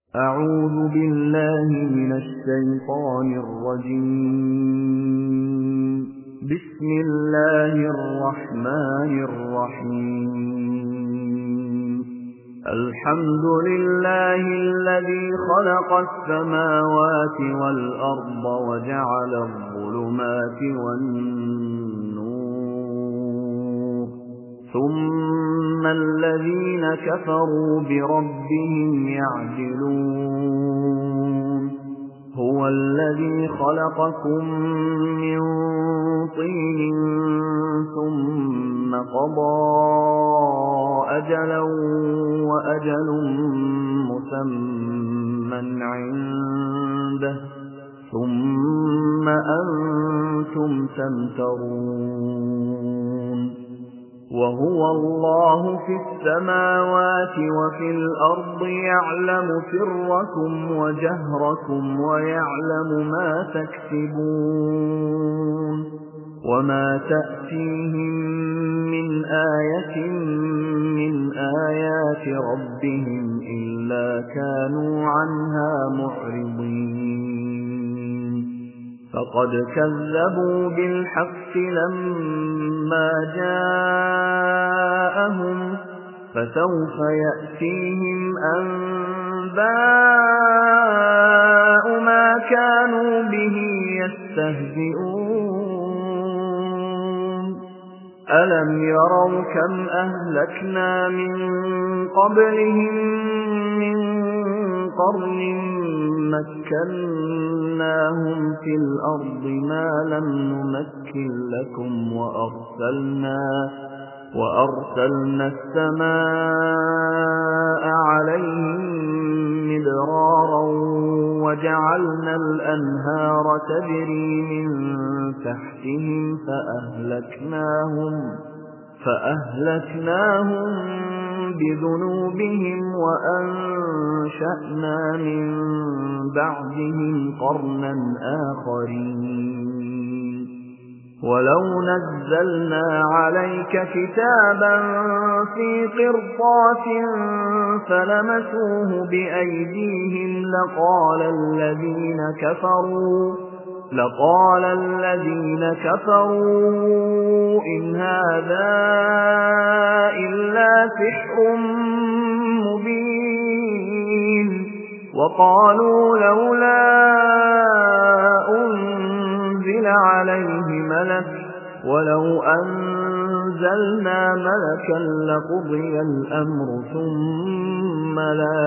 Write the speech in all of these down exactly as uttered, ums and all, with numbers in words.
أعوذ بالله من الشيطان الرجيم. بسم الله الرحمن الرحيم. الحمد لله الذي خلق السماوات والأرض وجعل الظلمات والنور، ثم الذين كفروا بربهم يعدلون. هو الذي خلقكم من طين ثم قضى أجلا وأجل مسمى عنده ثم أنتم تمترون. وهو الله في السماوات وفي الأرض يعلم سركم وجهركم ويعلم ما تكسبون. وما تأتيهم من آية من آيات ربهم إلا كانوا عنها معرضين. فقد كذبوا بالحق لما جاءهم، فسوف يأتيهم أنباء ما كانوا به يستهزئون. ألم يروا كم أهلكنا من قبلهم من قرن مكناهم في الأرض ما لم نمكن لكم، وأرسلنا, وأرسلنا السماء عليهم مدرارا وجعلنا الأنهار تجري من تحتهم فأهلكناهم, فأهلكناهم بذنوبهم وأنشأنا من بعدهم قرنا آخرين. ولو نزلنا عليك كتابا في قرطاس فلمسوه بأيديهم لقال الذين كفروا لقال الذين كفروا إن هذا إلا سحر مبين. وقالوا لولا أنزل عليه ملك ولو أنزلنا ملكا لقضي الأمر ثم لا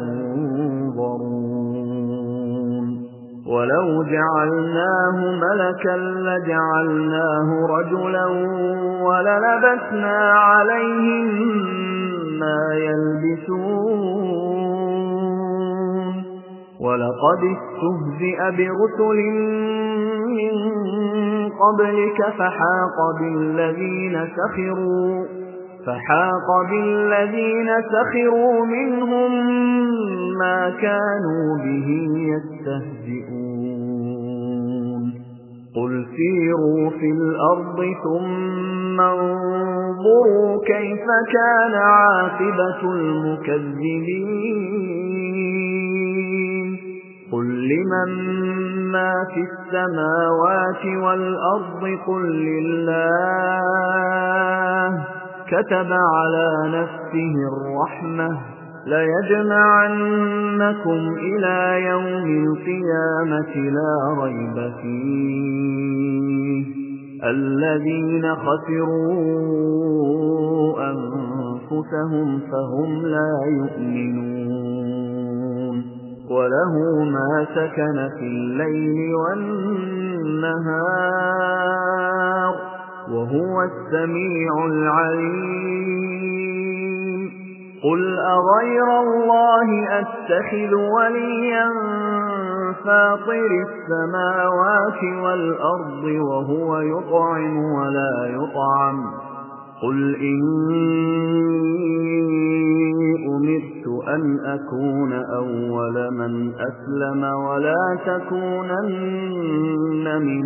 ينظرون. ولو جعلناه ملكا لجعلناه رجلا وللبسنا عليهم ما يلبسون. ولقد استهزئ برسل من قبلك فحاق بالذين سخروا فحاق بالذين سخروا منهم ما كانوا به يستهزئون. قل سيروا في الأرض ثم انظروا كيف كان عاقبة المكذبين. قل لمن ما في السماوات والأرض قل لله كتب على نفسه الرحمة ليجمعنكم إلى يوم القيامة لا ريب فيه الذين خسروا أنفسهم فهم لا يؤمنون. وله ما سكن في الليل والنهار وهو السميع العليم. قل أغير الله أتخذ وليا فاطر السماوات والأرض وهو يطعم ولا يطعم. قل إني أمرت أن أكون أول من أسلم ولا تكونن من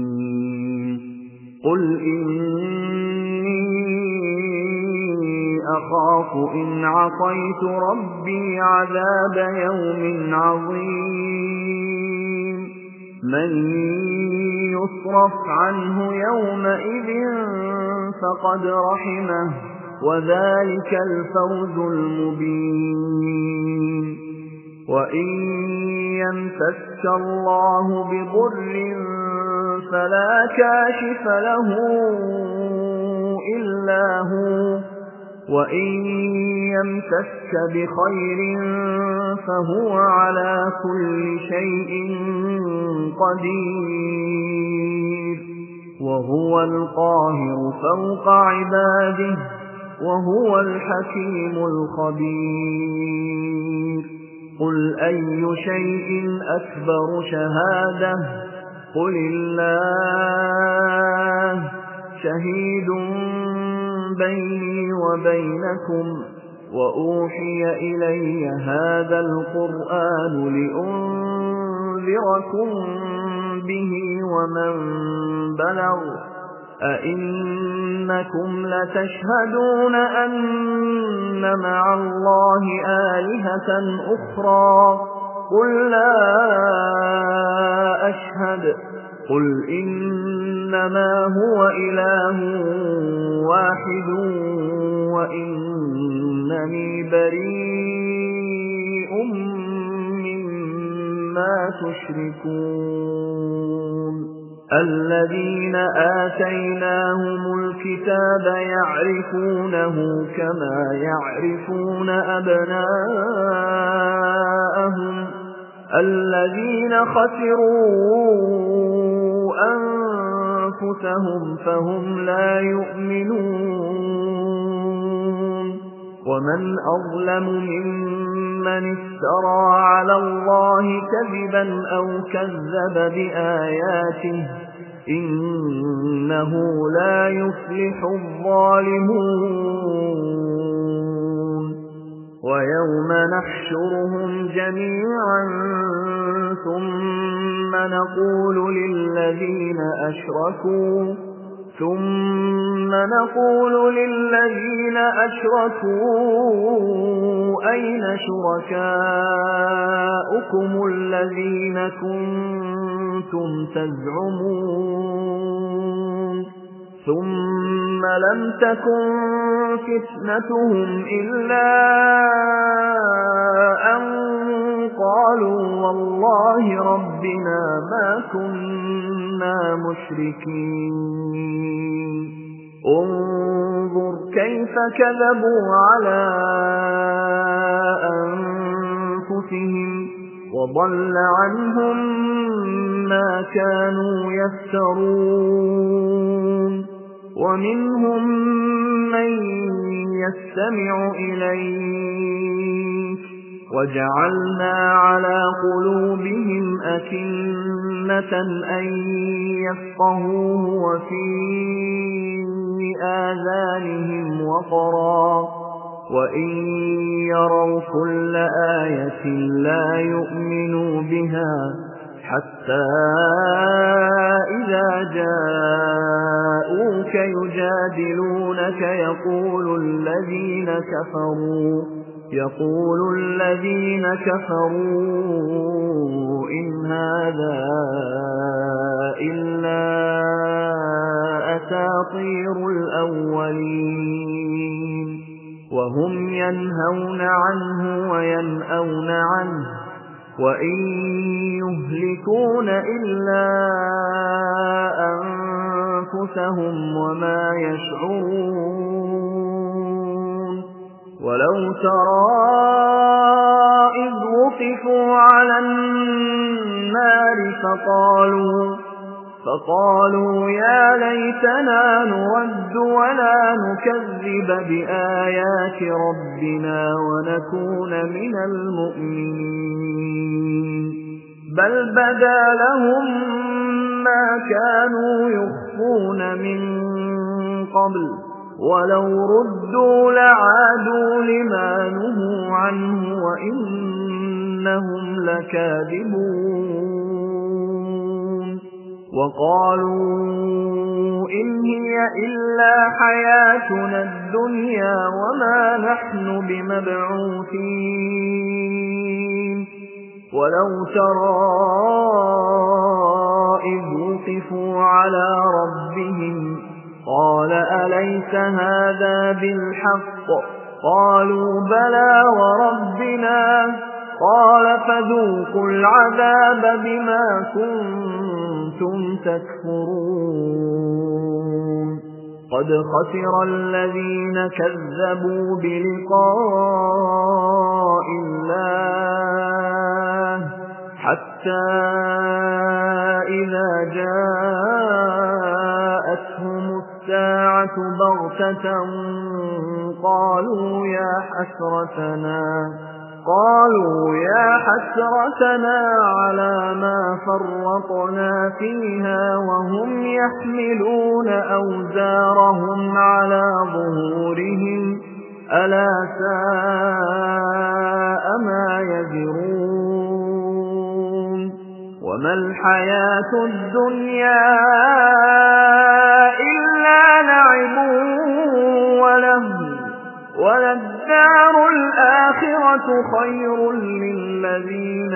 المشركين. قل إني أخاف إن عصيت ربي عذاب يوم عظيم من يصرف عنه يومئذ فقد رحمه وذلك الفوز المبين وإن يمسسك الله بضر فلا كاشف له إلا هو وإن يمسسك بخير فهو على كل شيء قدير وهو القاهر فوق عباده وهو الحكيم الخبير قل أي شيء أكبر شهادة قل الله شهيد بيني وبينكم وأوحي إلي هذا القرآن لأنذركم به ومن بلغ أئنكم لتشهدون أن مع الله آلهة أخرى قل لا أشهد قل إنما هو إله واحد وإنني بريء مما تشركون الذين آتيناهم الكتاب يعرفونه كما يعرفون أبناءهم الذين خسروا أنفسهم فهم لا يؤمنون ومن أظلم ممن افترى على الله كذبا أو كذب بآياته إنه لا يفلح الظالمون ويوم نحشرهم جميعا ثم نقول للذين أشركوا ثم نقول للذين أشركوا أين شركاؤكم الذين كنتم تزعمون ثم لم تكن فتنتهم إلا أن قالوا والله ربنا ما كنا مشركين انظر كيف كذبوا على أنفسهم وضل عنهم ما كانوا يفترون ومنهم من يستمع إليك وجعلنا على قلوبهم أكنة أن يفقهوه وفي آذانهم وقرا وإن يروا كل آية لا يؤمنوا بها حتى إذا جاءوك يجادلونك يقول الذين كفروا يقول الذين كفروا إن هذا إلا أساطير الأولين وهم ينهون عنه وينأون عنه وإن يهلكون إلا أنفسهم وما يشعرون ولو ترى إذ وقفوا على النار فقالوا فقالوا يا ليتنا نرد ولا نكذب بآيات ربنا ونكون من المؤمنين بل بدا لهم ما كانوا يخفون من قبل ولو ردوا لعادوا لما نهوا عنه وإنهم لكاذبون وقالوا إن هي إلا حياتنا الدنيا وما نحن بمبعوثين ولو ترى إذ وقفوا على ربهم قال أليس هذا بالحق قالوا بلى وربنا قال فذوقوا العذاب بما كنتم تكفرون قد خسر الذين كذبوا بلقاء الله حتى إذا جاءتهم الساعة بغتة قالوا يا حسرتنا قالوا يا حسرتنا على ما فرطنا فيها وهم يحملون أوزارهم على ظهورهم ألا ساء ما يزرون وما الحياة الدنيا إلا لعب ولهو وللدار الآخرة خير للذين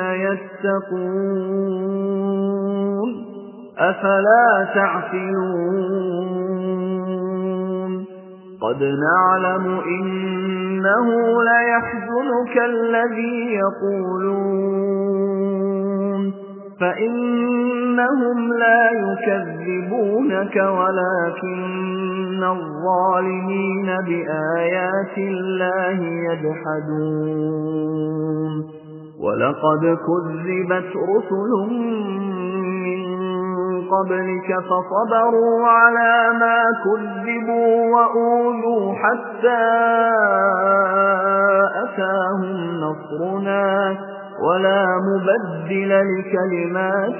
يتقون أفلا تعقلون قد نعلم إنه ليحزنك الذي يقولون فإنهم لا يكذبونك ولكن الظالمين بآيات الله يجحدون ولقد كذبت رسل من قبلك فصبروا على ما كذبوا وأوذوا حتى أتاهم نصرنا ولا مبدل لكلمات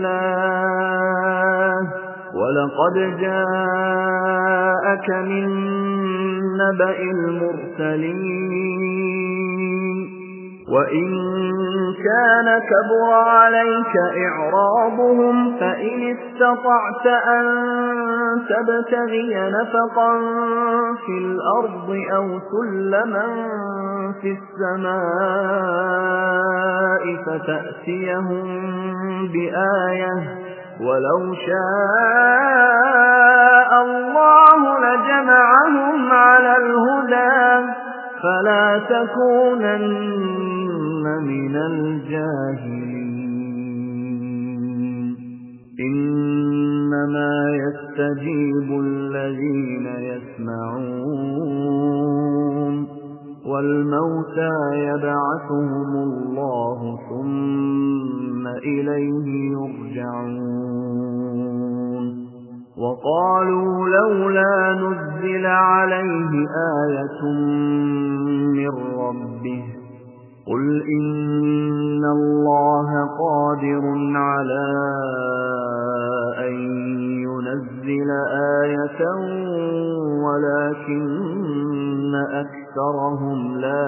الله ولقد جاءك من نبأ المرسلين وإن كان كبر عليك إعراضهم فإن استطعت أن تبتغي نفقا في الأرض أو سلما في السماء فتأتيهم بآية ولو شاء الله لجمعهم على الهدى فلا تكونن من الجاهلين إنما يستجيب الذين يسمعون والموتى يبعثهم الله ثم إليه يرجعون وقالوا لولا نزل عليه آية من ربه قل إن الله قادر على أن ينزل آية ولكن أكثرهم لا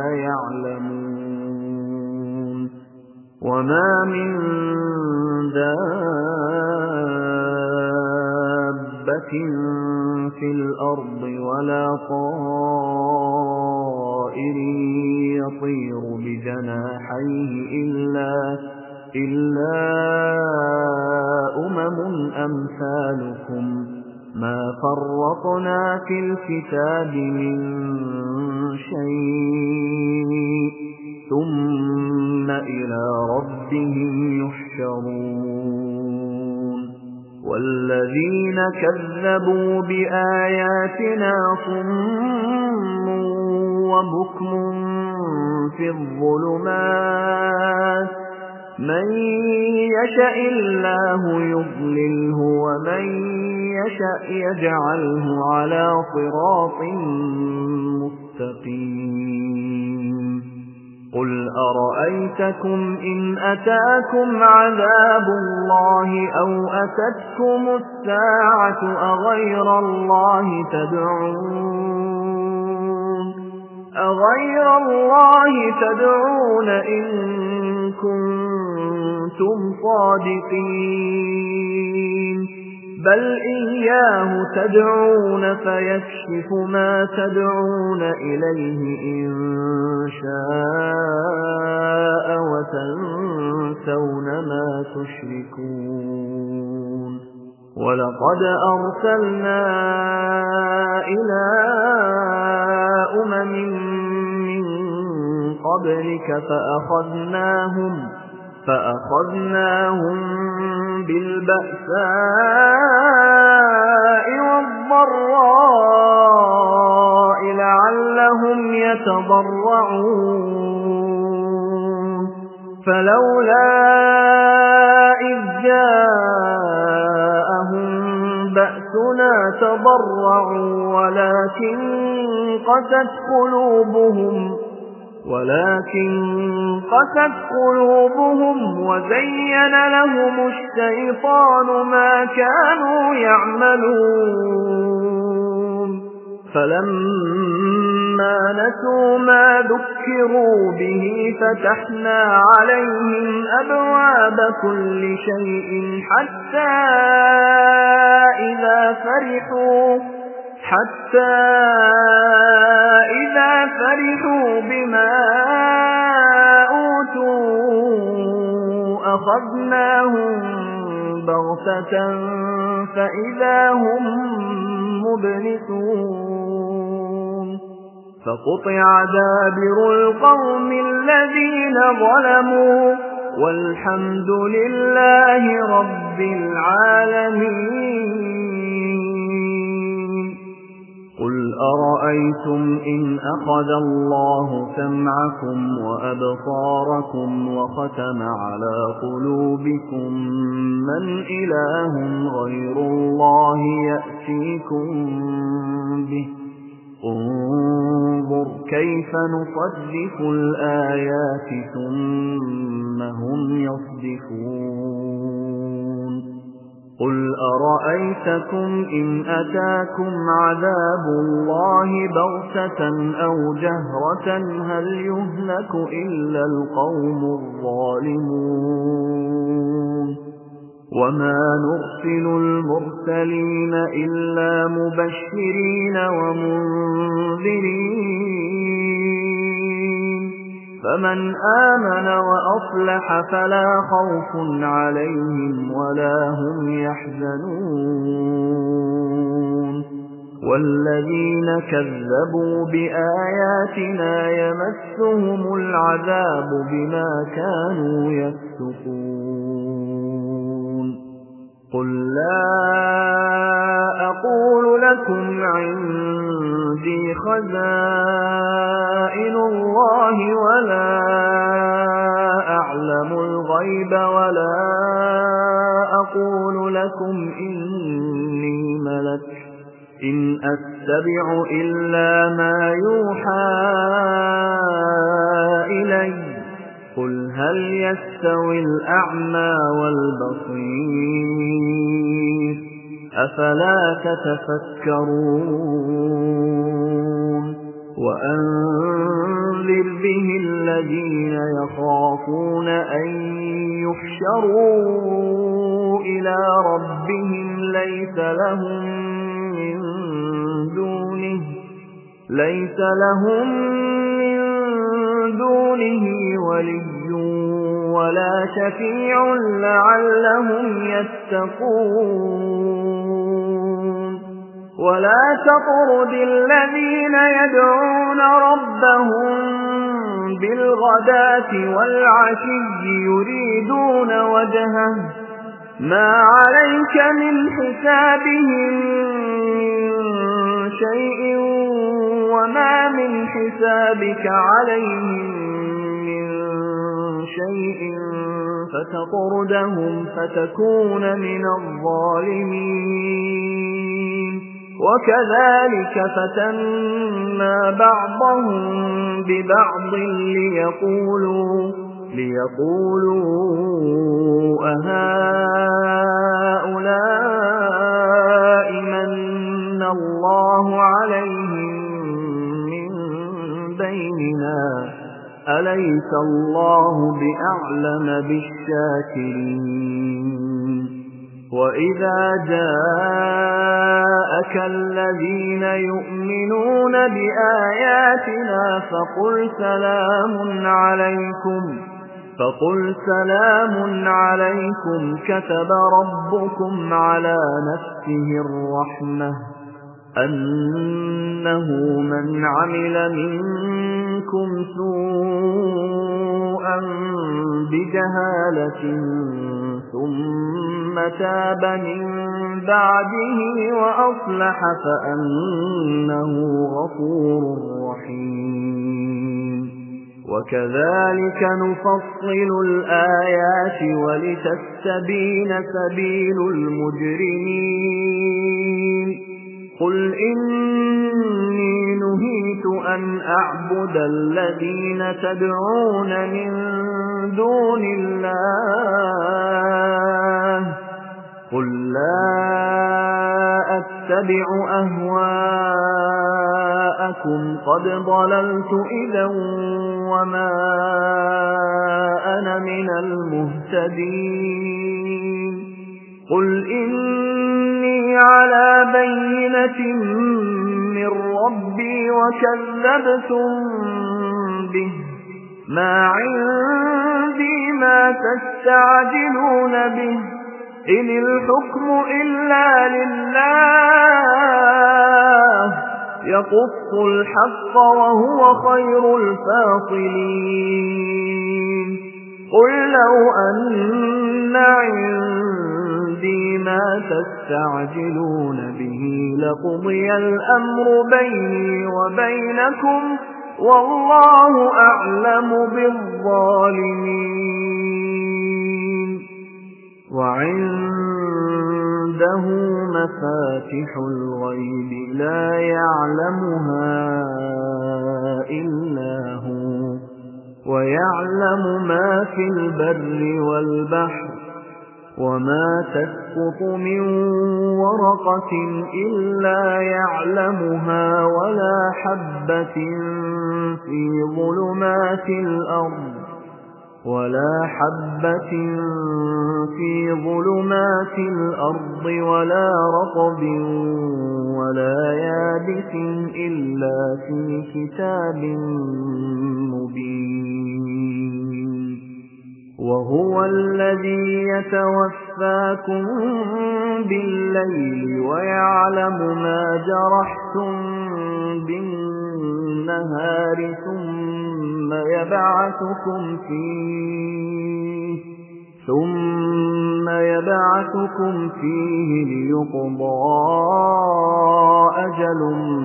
يعلمون وما من دابة في الأرض ولا طائر يطير بجناحيه إلا إلا أمم أمثالكم ما فرطنا في الكتاب من شيء ثم إلى ربهم يحشرون والذين كذبوا بآياتنا صم وبكم في الظلمات من يشاء الله يضلله ومن يشاء يجعله على صراط مستقيم قل أرأيتكم إن أتاكم عذاب الله أو أتتكم الساعة أغير الله تدعون أغير الله تدعون إن كنتم كنتم صادقين بل إياه تدعون فيكشف ما تدعون إليه إن شاء وتنسون ما تشركون ولقد أرسلنا إلى أمم من قبلك فأخذناهم فأخذناهم بالبأساء والضراء لعلهم يتضرعون فلولا إذ جاءهم بأسنا تضرعوا ولكن قست قلوبهم ولكن قست قلوبهم وزين لهم الشيطان ما كانوا يعملون فلما نسوا ما ذكروا به فتحنا عليهم أبواب كل شيء حتى إذا فرحوا حتى إذا فرحوا بما أوتوا أخذناهم بغتة فإذا هم مبلسون فقطع دابر القوم الذين ظلموا والحمد لله رب العالمين قل أرأيتم إن أخذ الله سمعكم وأبصاركم وختم على قلوبكم من إله غير الله يأتيكم به انظر كيف نصرف الآيات ثم هم يصدفون قل أرأيتكم إن أتاكم عذاب الله بغتة أو جهرة هل يهلك إلا القوم الظالمون وما نرسل المرسلين إلا مبشرين ومنذرين فمن آمن وأصلح فلا خوف عليهم ولا هم يحزنون والذين كذبوا بآياتنا يمسهم العذاب بما كانوا يفسقون قل لا أقول لكم عندي خزائن الله ولا أعلم الغيب ولا أقول لكم إني ملك إن أتبع إلا ما يوحى إلي قل هل يستوي الأعمى والبصير أفلا تتفكرون وأنذر به الذين يخافون أن يحشروا إلى ربهم ليس لهم من دونه ليس لهم من دونه ولي ولا شفيع لعلهم يتقون ولا تطرد الذين يدعون ربهم بالغداة والعشي يريدون وجهه ما عليك من حسابهم من شيء وما من حسابك عليهم من شيء فتطردهم فتكون من الظالمين وكذلك فتنا بعضهم ببعض ليقولوا ليقولوا أهؤلاء من الله عليهم من بيننا أليس الله بأعلم بالشاكرين وإذا جاءك الذين يؤمنون بآياتنا فقل سلام عليكم فقل سلام عليكم كتب ربكم على نفسه الرحمة أنه من عمل منكم سوءا بجهالة ثم تاب من بعده وأصلح فأنه غفور رحيم وكذلك نفصل الآيات ولتستبين سبيل المجرمين قل إني نهيت أن أعبد الذين تدعون من دون الله قل لا أتبع أهواءكم قد ضللت إذا وما أنا من المهتدين قل إني على بينة من ربي وكذبتم به ما عندي ما تستعجلون به إن الحكم إلا لله يقص الحق وهو خير الفاصلين قل لو أن عندي ما تستعجلون به لقضي الأمر بيني وبينكم والله أعلم بالظالمين وعنده مفاتح الغيب لا يعلمها إلا هو ويعلم ما في البر والبحر وما تسقط من ورقة إلا يعلمها ولا حبة في ظلمات الأرض ولا حبة في ظلمات الأرض ولا رطب ولا يابس إلا في كتاب مبين وهو الذي يتوفاكم بالليل ويعلم ما جرحتم بالنهار ثم يبعثكم فيه ثم يبعثكم فيه ليقضى أجل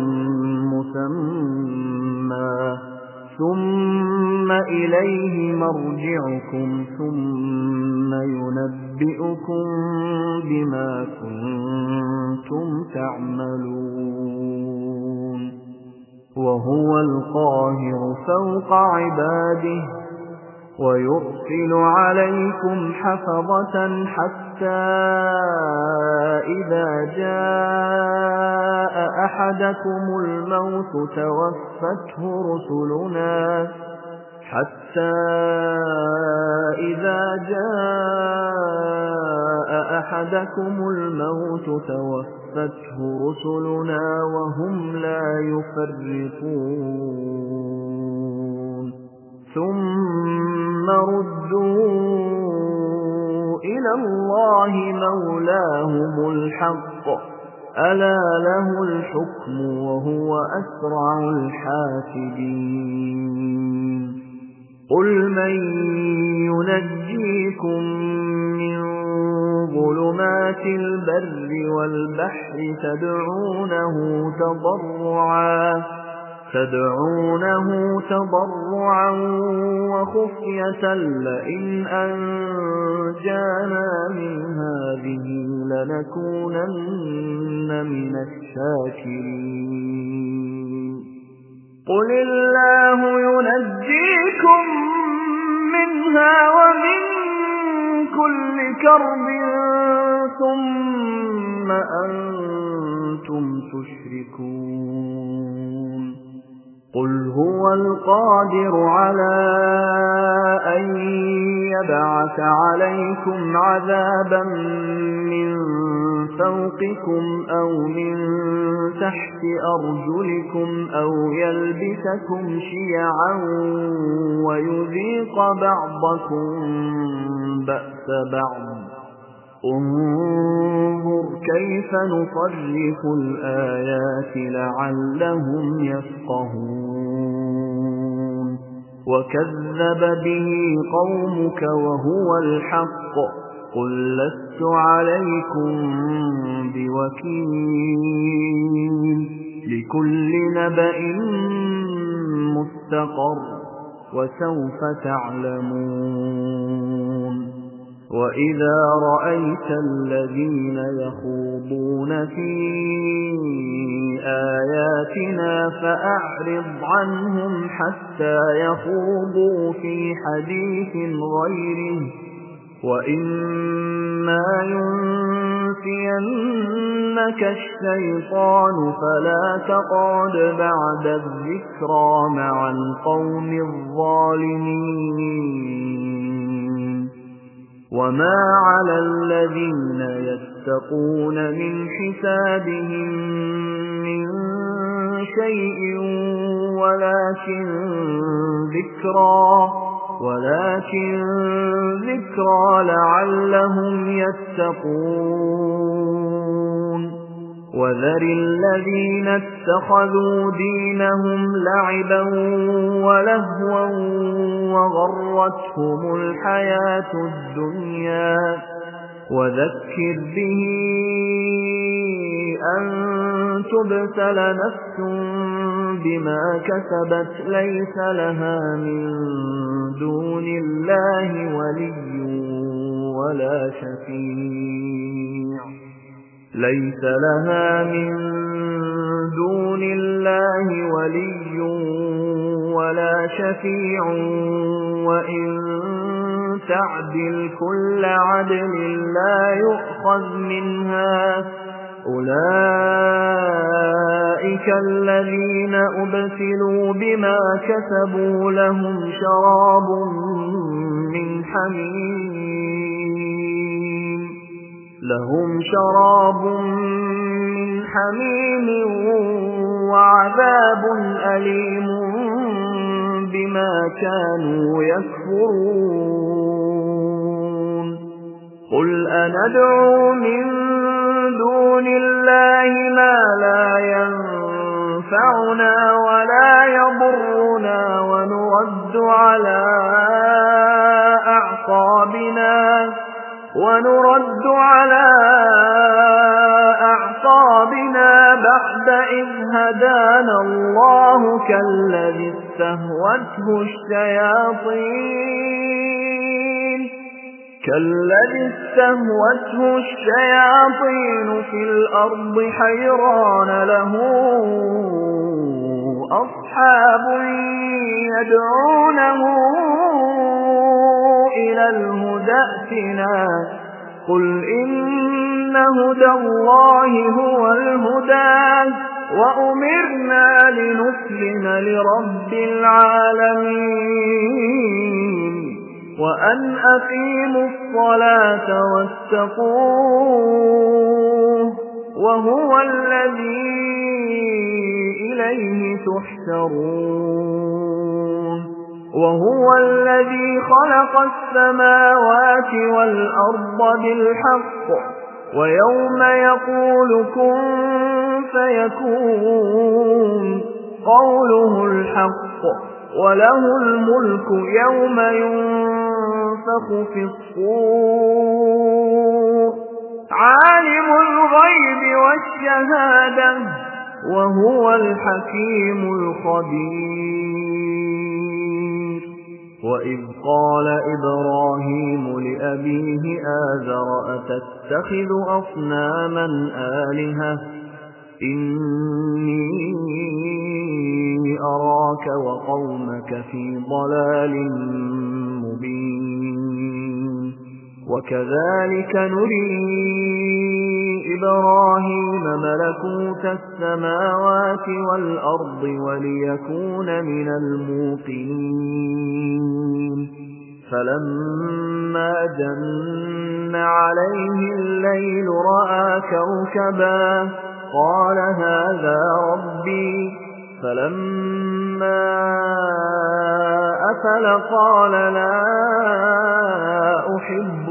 مسمى ثم إليه مرجعكم ثم ينبئكم بما كنتم تعملون وهو القاهر فوق عباده ويرسل عليكم حفظة حتى إذا جاء أحدكم الموت توفته رسلنا حتى إذا جاء أحدكم الموت توفته رسلنا وهم لا يفرطون ثم ردوا إلى الله مولاهم الحق ألا له الحكم وهو أسرع الحاسبين قل من ينجيكم من ظلمات البر والبحر تدعونه تضرعا تدعونه تضرعا وخفية لئن أنجانا من هذه لنكونن من الشاكرين قل الله ينجيكم منها ومن كل كرب ثم أنتم تشركون قل هو هُوَ الْقَادِرُ عَلَىٰ أَن يَبْعَثَ عَلَيْكُمْ عَذَابًا مِّن فَوْقِكُمْ أَوْ مِن تَحْتِ أَرْجُلِكُمْ أَوْ يَلْبِسَكُمْ شِيَعًا وَيُذِيقَ بَعْضَكُم بَأْسَ بَعْضٍ ۗ انظُرْ كَيْفَ نُصَرِّفُ الْآيَاتِ لَعَلَّهُمْ يَفْقَهُونَ وَكَذَّبَ بِهِ قَوْمُكَ وَهُوَ الْحَقُّ قُل لَّسْتُ عَلَيْكُم بِوَكِيلٍ لِكُلِّ نَبَإٍ مُّسْتَقَرٌّ وَسَوْفَ تَعْلَمُونَ وَإِذَا رَأَيْتَ الَّذِينَ يَخُوضُونَ فِي آيَاتِنَا فَأَعْرِضْ عَنْهُمْ حَتَّى يَخُوضُوا فِي حَدِيثٍ غَيْرِهِ وَإِمَّا يُنسِيَنَّكَ الشَّيْطَانُ فَلَا تَقْعُدْ بَعْدَ الذِّكْرَىٰ مَعَ الْقَوْمِ الظَّالِمِينَ وَمَا عَلَى الَّذِينَ يَتَّقُونَ مِنْ حِسَابِهِم مِّن شَيْءٍ وَلَٰكِن ذِكْرَىٰ وَلَٰكِن ذِكْرَىٰ لَعَلَّهُمْ يَتَّقُونَ وَذَرِ الَّذِينَ اتَّخَذُوا دِينَهُمْ لَعِبًا وَلَهْوًا وَغَرَّتْهُمُ الْحَيَاةُ الدُّنْيَا وَذَكِّرْ بِهِ أَن تُبْسَلَ نَفْسٌ بِمَا كَسَبَتْ لَيْسَ لَهَا مِن دُونِ اللَّهِ وَلِيٌّ وَلَا شَفِيعٌ لَيْسَ لَهَا مِن دُونِ اللَّهِ وَلِيٌّ وَلَا شَفِيعٌ وَإِن تَعْدِلْ كُلَّ عَدْلٍ لَّا يُؤْخَذْ مِنْهَا أُولَٰئِكَ الَّذِينَ أُبْسِلُوا بِمَا كَسَبُوا لَهُمْ شَرَابٌ مِّنْ حَمِيمٍ لَهُمْ شَرَابٌ مِّنْ حَمِيمٍ وَعَذَابٌ أَلِيمٌ بِمَا كَانُوا يَكْفُرُونَ قُلْ أَنَدْعُو مِن دُونِ اللَّهِ مَا لَا يَنفَعُنَا وَلَا يَضُرُّنَا وَنُرَدُّ عَلَىٰ أَعْقَابِنَا وَنُرَدُّ عَلَىٰ أَعْقَابِنَا بَعْدَ إِذْ هَدَانَا اللَّهُ كَالَّذِي اسْتَهْوَتْهُ الشَّيَاطِينُ كَالَّذِي اسْتَهْوَتْهُ الشَّيَاطِينُ فِي الْأَرْضِ حَيْرَانَ لَهُ أَصْحَابٌ يَدْعُونَهُ إِلَى الْهُدَى ائْتِنَا قُلْ إِنَّ هُدَى اللَّهِ هُوَ الْهُدَىٰ وَأُمِرْنَا لِنُسْلِمَ لِرَبِّ الْعَالَمِينَ وَأَنْ أَقِيمُوا الصَّلَاةَ وَاتَّقُوهُ وَهُوَ الَّذِي إِلَيْهِ تُحْشَرُونَ وَهُوَ الَّذِي خَلَقَ السَّمَاوَاتِ وَالْأَرْضَ بِالْحَقِّ وَيَوْمَ يَقُولُ كُن فَيَكُونُ قَوْلُهُ الْحَقُّ وَلَهُ الْمُلْكُ يَوْمَ يُنفَخُ فِي الصُّورِ عَالِمُ الْغَيْبِ وَالشَّهَادَةِ وَهُوَ الْحَكِيمُ الْخَبِيرُ وَإِذْ قَالَ إِبْرَاهِيمُ لِأَبِيهِ آزَرَ أَتَتَّخِذُ أَصْنَامًا آلِهَةً إِنِّي أَرَاكَ وَقَوْمَكَ فِي ضَلَالٍ مُبِينٍ وَكَذَلِكَ نُرِي إبراهيم ملكوت السماوات والأرض وليكون من الموقنين فلما جن عليه الليل رأى كوكبا قال هذا ربي فلما أفل قال لا أحب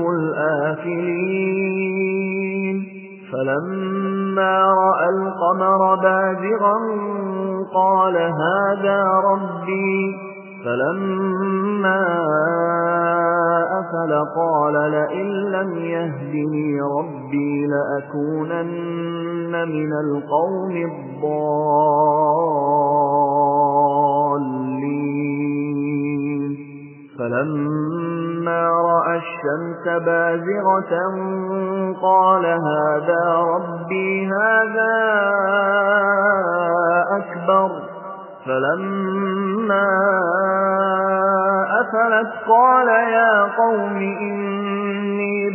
الآفلين فلما رأى القمر بازغا قال هذا ربي فلما أفل قال لئن لم يهدني ربي لأكونن من القوم الضالين فلما رأى الشمس بازغة قال هذا ربي هذا أكبر فلما أفلت قال يا قوم إني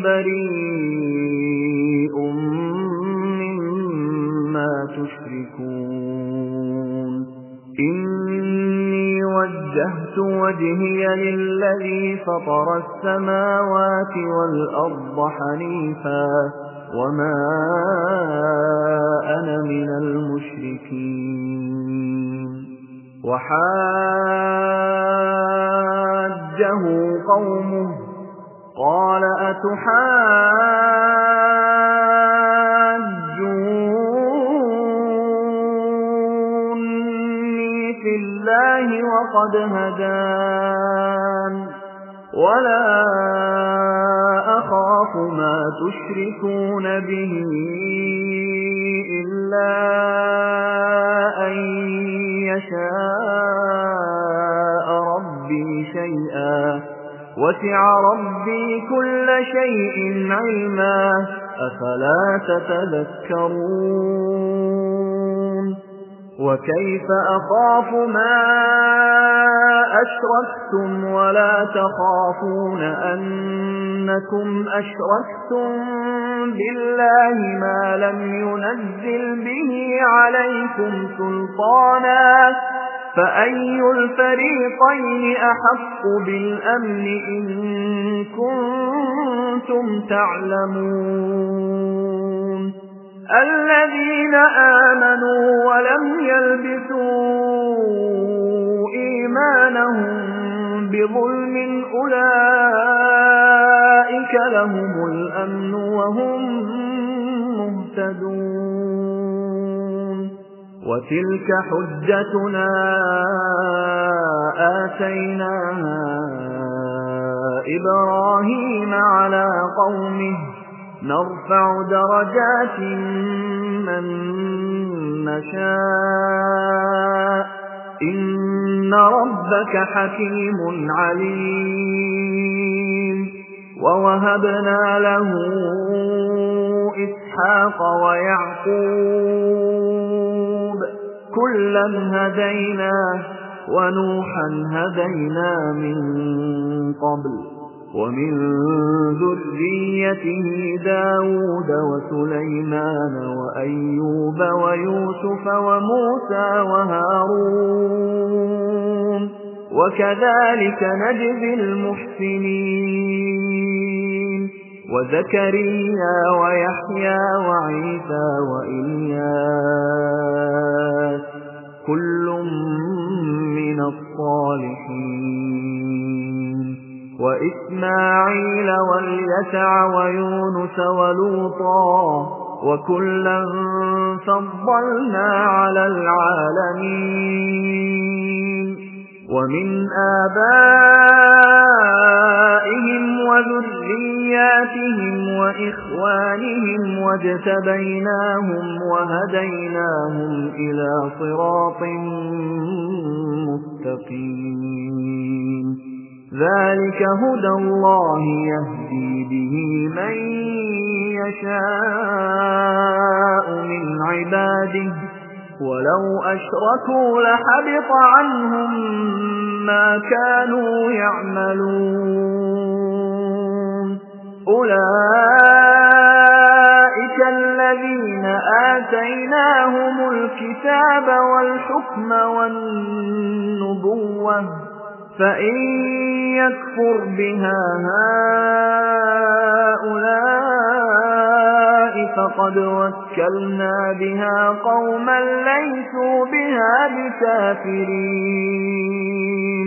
بريء مما تشركون إني وجهت وجهي للذي فطر السماوات والأرض حنيفا وما أنا من المشركين وحاجه قومه قال أتحاجوني في الله وقد هدان ولا أخاف ما تشركون به إلا أن يشاء ربي شيئا وسع ربي كل شيء علما أفلا تتذكرون وكيف أخاف ما أشركتم ولا تخافون أنكم أشركتم بالله ما لم ينزل به عليكم سلطانا فأي الفريقين أحق بالأمن إن كنتم تعلمون الذين آمنوا ولم يلبسوا إيمانهم بظلم أولئك لهم الأمن وهم مهتدون وتلك حجتنا آتيناها إبراهيم على قومه نرفع درجات من نشاء إن ربك حكيم عليم ووهبنا له إسحاق ويعقوب كلا هدينا ونوحا هدينا من قبل ومن ذريته داود وسليمان وأيوب ويوسف وموسى وهارون وكذلك نجزي المحسنين وزكريا ويحيى وعيسى وإلياس كل من الصالحين وإسماعيل واليسع ويونس ولوطا وكلا فضلنا على العالمين ومن آبائهم وذرياتهم وإخوانهم واجتبيناهم وهديناهم إلى صراط مستقيم ذلك هدى الله يهدي به من يشاء من عباده ولو أشركوا لحبط عنهم ما كانوا يعملون أولئك الذين الكتاب والحكم والنبوة فإن يكفر بها هؤلاء فقد وكلنا بها قوما ليسوا بها بكافرين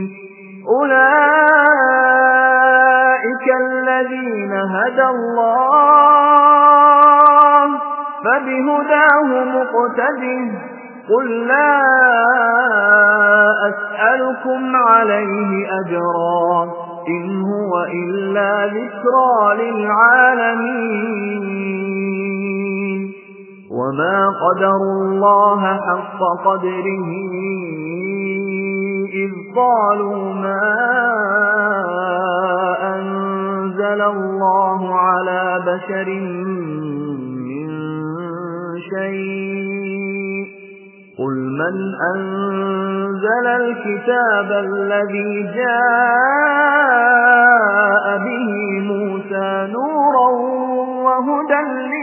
أولئك الذين هدى الله فبهداه مقتده قل لا أسألكم عليه أجرا إن هو إلا ذكرى للعالمين وما قدروا الله حق قدره إذ قالوا ما أنزل الله على بشر من شيء قل من أنزل الكتاب الذي جاء به موسى نورا وهدى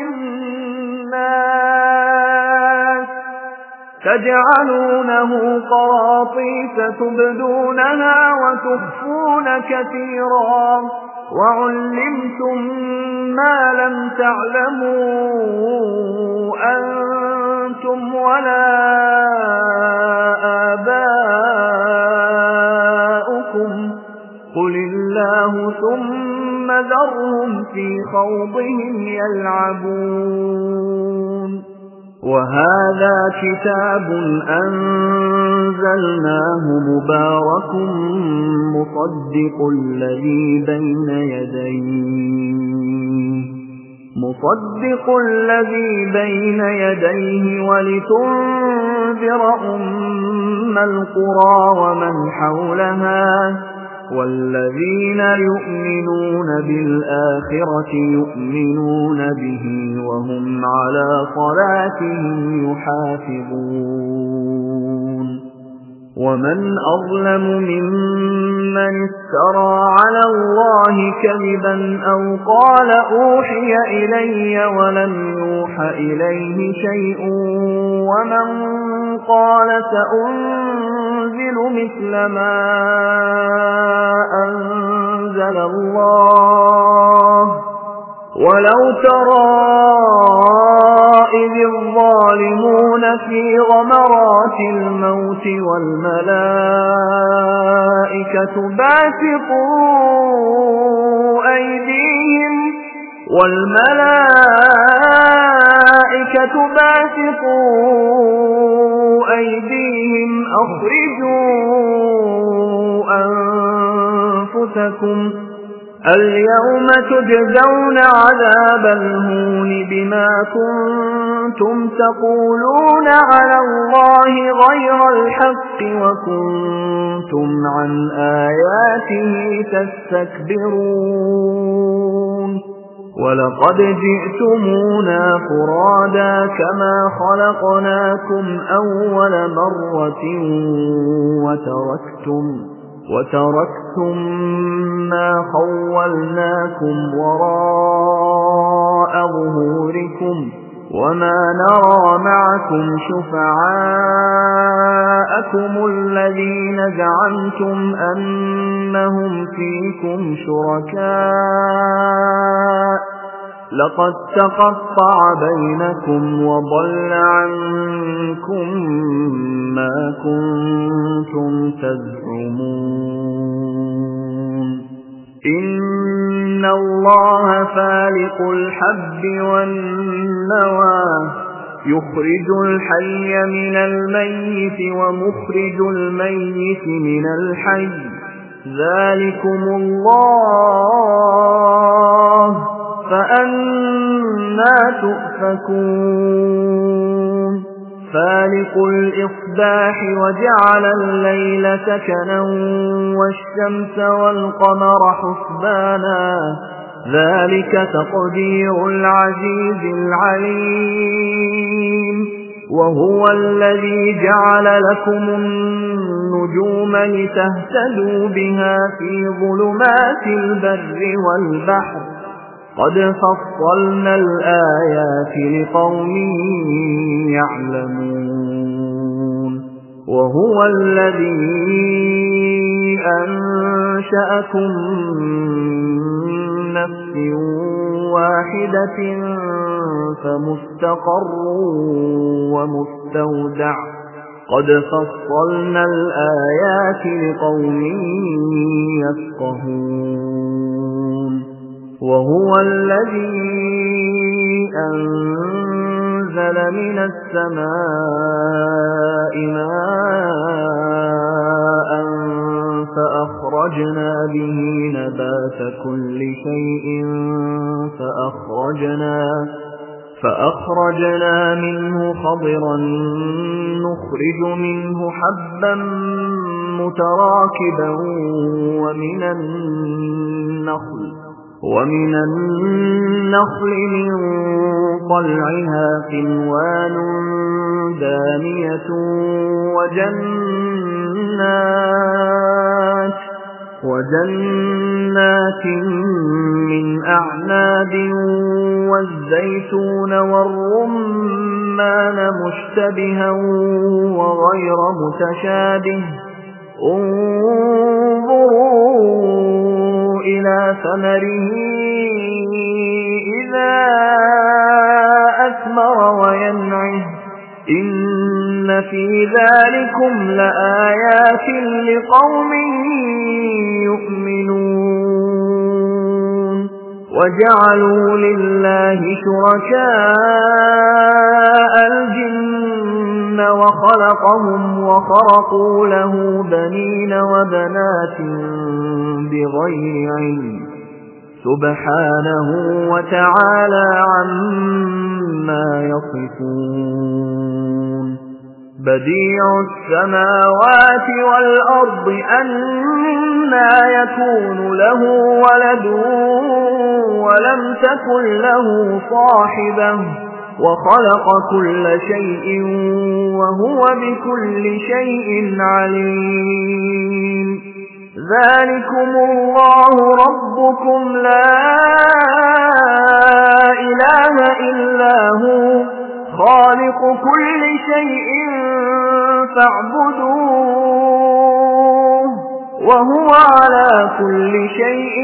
للناس تجعلونه قراطيس تبدونها وتخفون كثيرا وعلمتم ما لم تعلموا أنتم ولا آباؤكم قل الله ثم ذرهم في خوضهم يلعبون وهذا كتاب أنزلناه مبارك مصدق الذي بين يديه مصدق الذي بين يديه ولتنذر أم القرى ومن حولها والذين يؤمنون بالآخرة يؤمنون به وهم على صلاتهم يحافظون ومن أظلم ممن افترى على الله كذبا أو قال أوحي إلي ولم يوح إليه شيء ومن قال سأنزل مثل ما أنزل الله ولو ترى إذ الظالمون في غمرات الموت والملائكة باسطوا أيديهم والملائكة باسطوا أيديهم أخرجوا أنفسكم اليوم تجزون عذاب الهون بما كنتم تقولون على الله غير الحق وكنتم عن آياته تستكبرون ولقد جئتمونا فرادا كما خلقناكم أول مرة وتركتم وتركتم ما خولناكم وراء ظهوركم وما نرى معكم شفعاءكم الذين زعمتم أنهم فيكم شركاء لقد تقطع بينكم وضل عنكم ما كنتم تزعمون إن الله فالق الحب والنوى يخرج الحي من الميت ومخرج الميت من الحي ذلكم الله فأنى تؤفكون فالق الإصباح وجعل الليل سكنا والشمس والقمر حسبانا ذلك تقدير العزيز العليم وهو الذي جعل لكم النجوم لتهتدوا بها في ظلمات البر والبحر قد فصلنا الآيات لقوم يعلمون وهو الذي أنشأكم من نفس واحدة فمستقر ومستودع قد فصلنا الآيات لقوم يفقهون وهو الذي أنزل من السماء ماء فأخرجنا به نبات كل شيء فأخرجنا فأخرجنا منه خضرا نخرج منه حبا متراكبا ومن النخل ومن النخل من طلعها قنوان دانية وجنات وجنات من أعناب والزيتون والرمان مشتبها وغير متشابه انظروا إلى ثمره إذا أثمر وينعه إن في ذلكم لآيات لقوم يؤمنون وجعلوا لله شركاء الجن وخلقهم وخرقوا له بنين وبنات بغير علم سبحانه وتعالى عما يصفون بديع السماوات والأرض أنى يكون له ولد ولم تكن له صاحبة وخلق كل شيء وهو بكل شيء عليم ذلكم الله ربكم لا إله إلا هو خالق كل شيء فاعبدوه وهو على كل شيء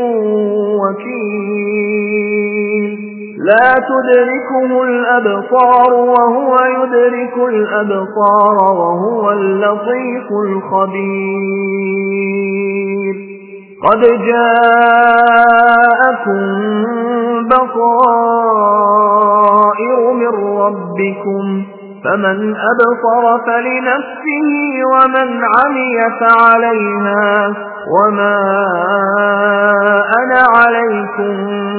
وكيل لا تدركه الأبصار وهو يدرك الأبصار وهو اللطيف الخبير قد جاءكم بصائر من ربكم فمن أبصر فلنفسه ومن عمي فعليها وما أنا عليكم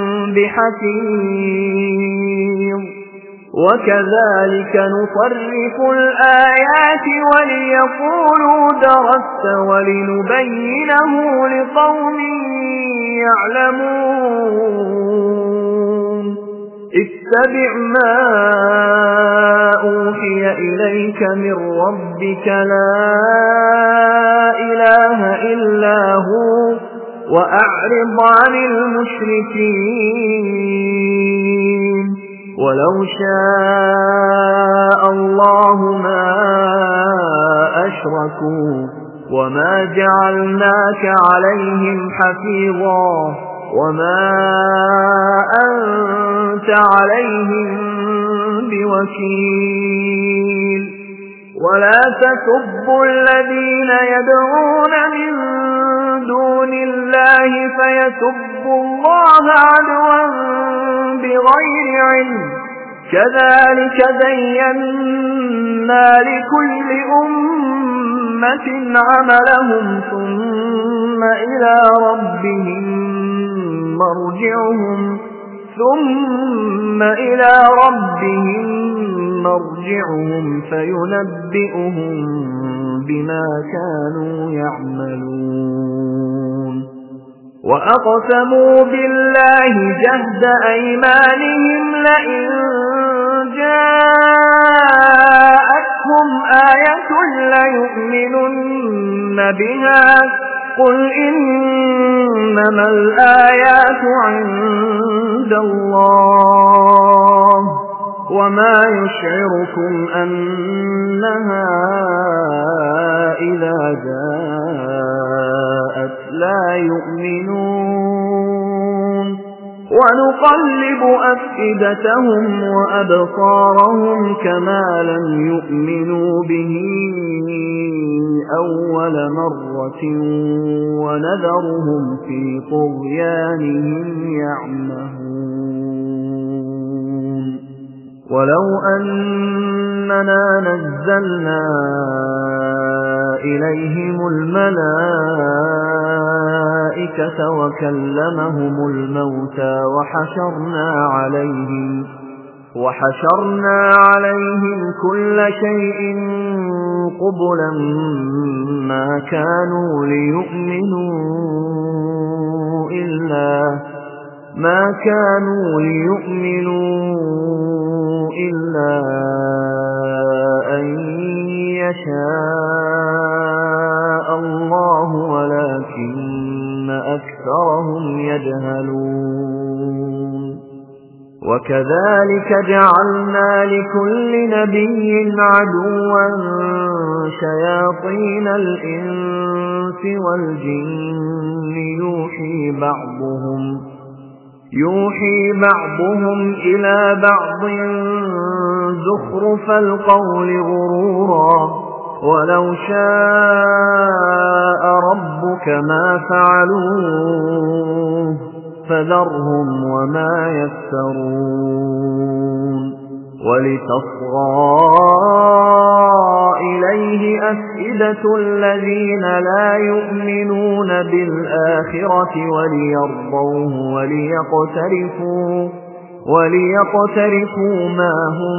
بحفيظ وكذلك نصرف الآيات وليقولوا درست ولنبينه لقوم يعلمون اتبع ما أوحي إليك من ربك لا إله إلا هو وأعرض عن المشركين ولو شاء الله ما أشركوا وما جعلناك عليهم حفيظا وما أنت عليهم بوكيل ولا تسبوا الذين يدعون من دون الله فيسبوا الله عدوا بغير علم كذلك زينا لكل أمة عملهم ثم إلى ربهم مرجعهم ثم إلى ربهم مرجعهم فينبئهم بما كانوا يعملون وأقسموا بالله جهد أيمانهم لئن جاءتهم آية ليؤمنن بها قل إنما الآيات عند الله وما يشعركم أنها إذا جاءت لا يؤمنون ونقلب أفئدتهم وأبصارهم كما لم يؤمنوا به أول مرة ونذرهم في طغيانهم يعمهون ولو أننا نزلنا إليهم الملائكة وكلمهم الموتى وحشرنا عليهم وحشرنا عليهم كل شيء قبلا ما كانوا ليؤمنوا إلا ما كانوا ليؤمنوا إلا أن يشاء الله ولكن أكثرهم يجهلون وكذلك جعلنا لكل نبي عدوا شياطين الإنس والجن يوحي بعضهم يوحي بعضهم إلى بعض زخرف القول غرورا ولو شاء ربك ما فعلوه فذرهم وما يفترون ولتصغى إليه أفئدة الذين لا يؤمنون بالآخرة وليرضوه وليقترفوا وليقترفوا ما هم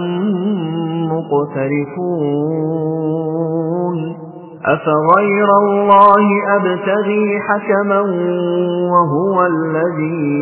مقترفون أفغير الله أبتغي حكما وهو الذي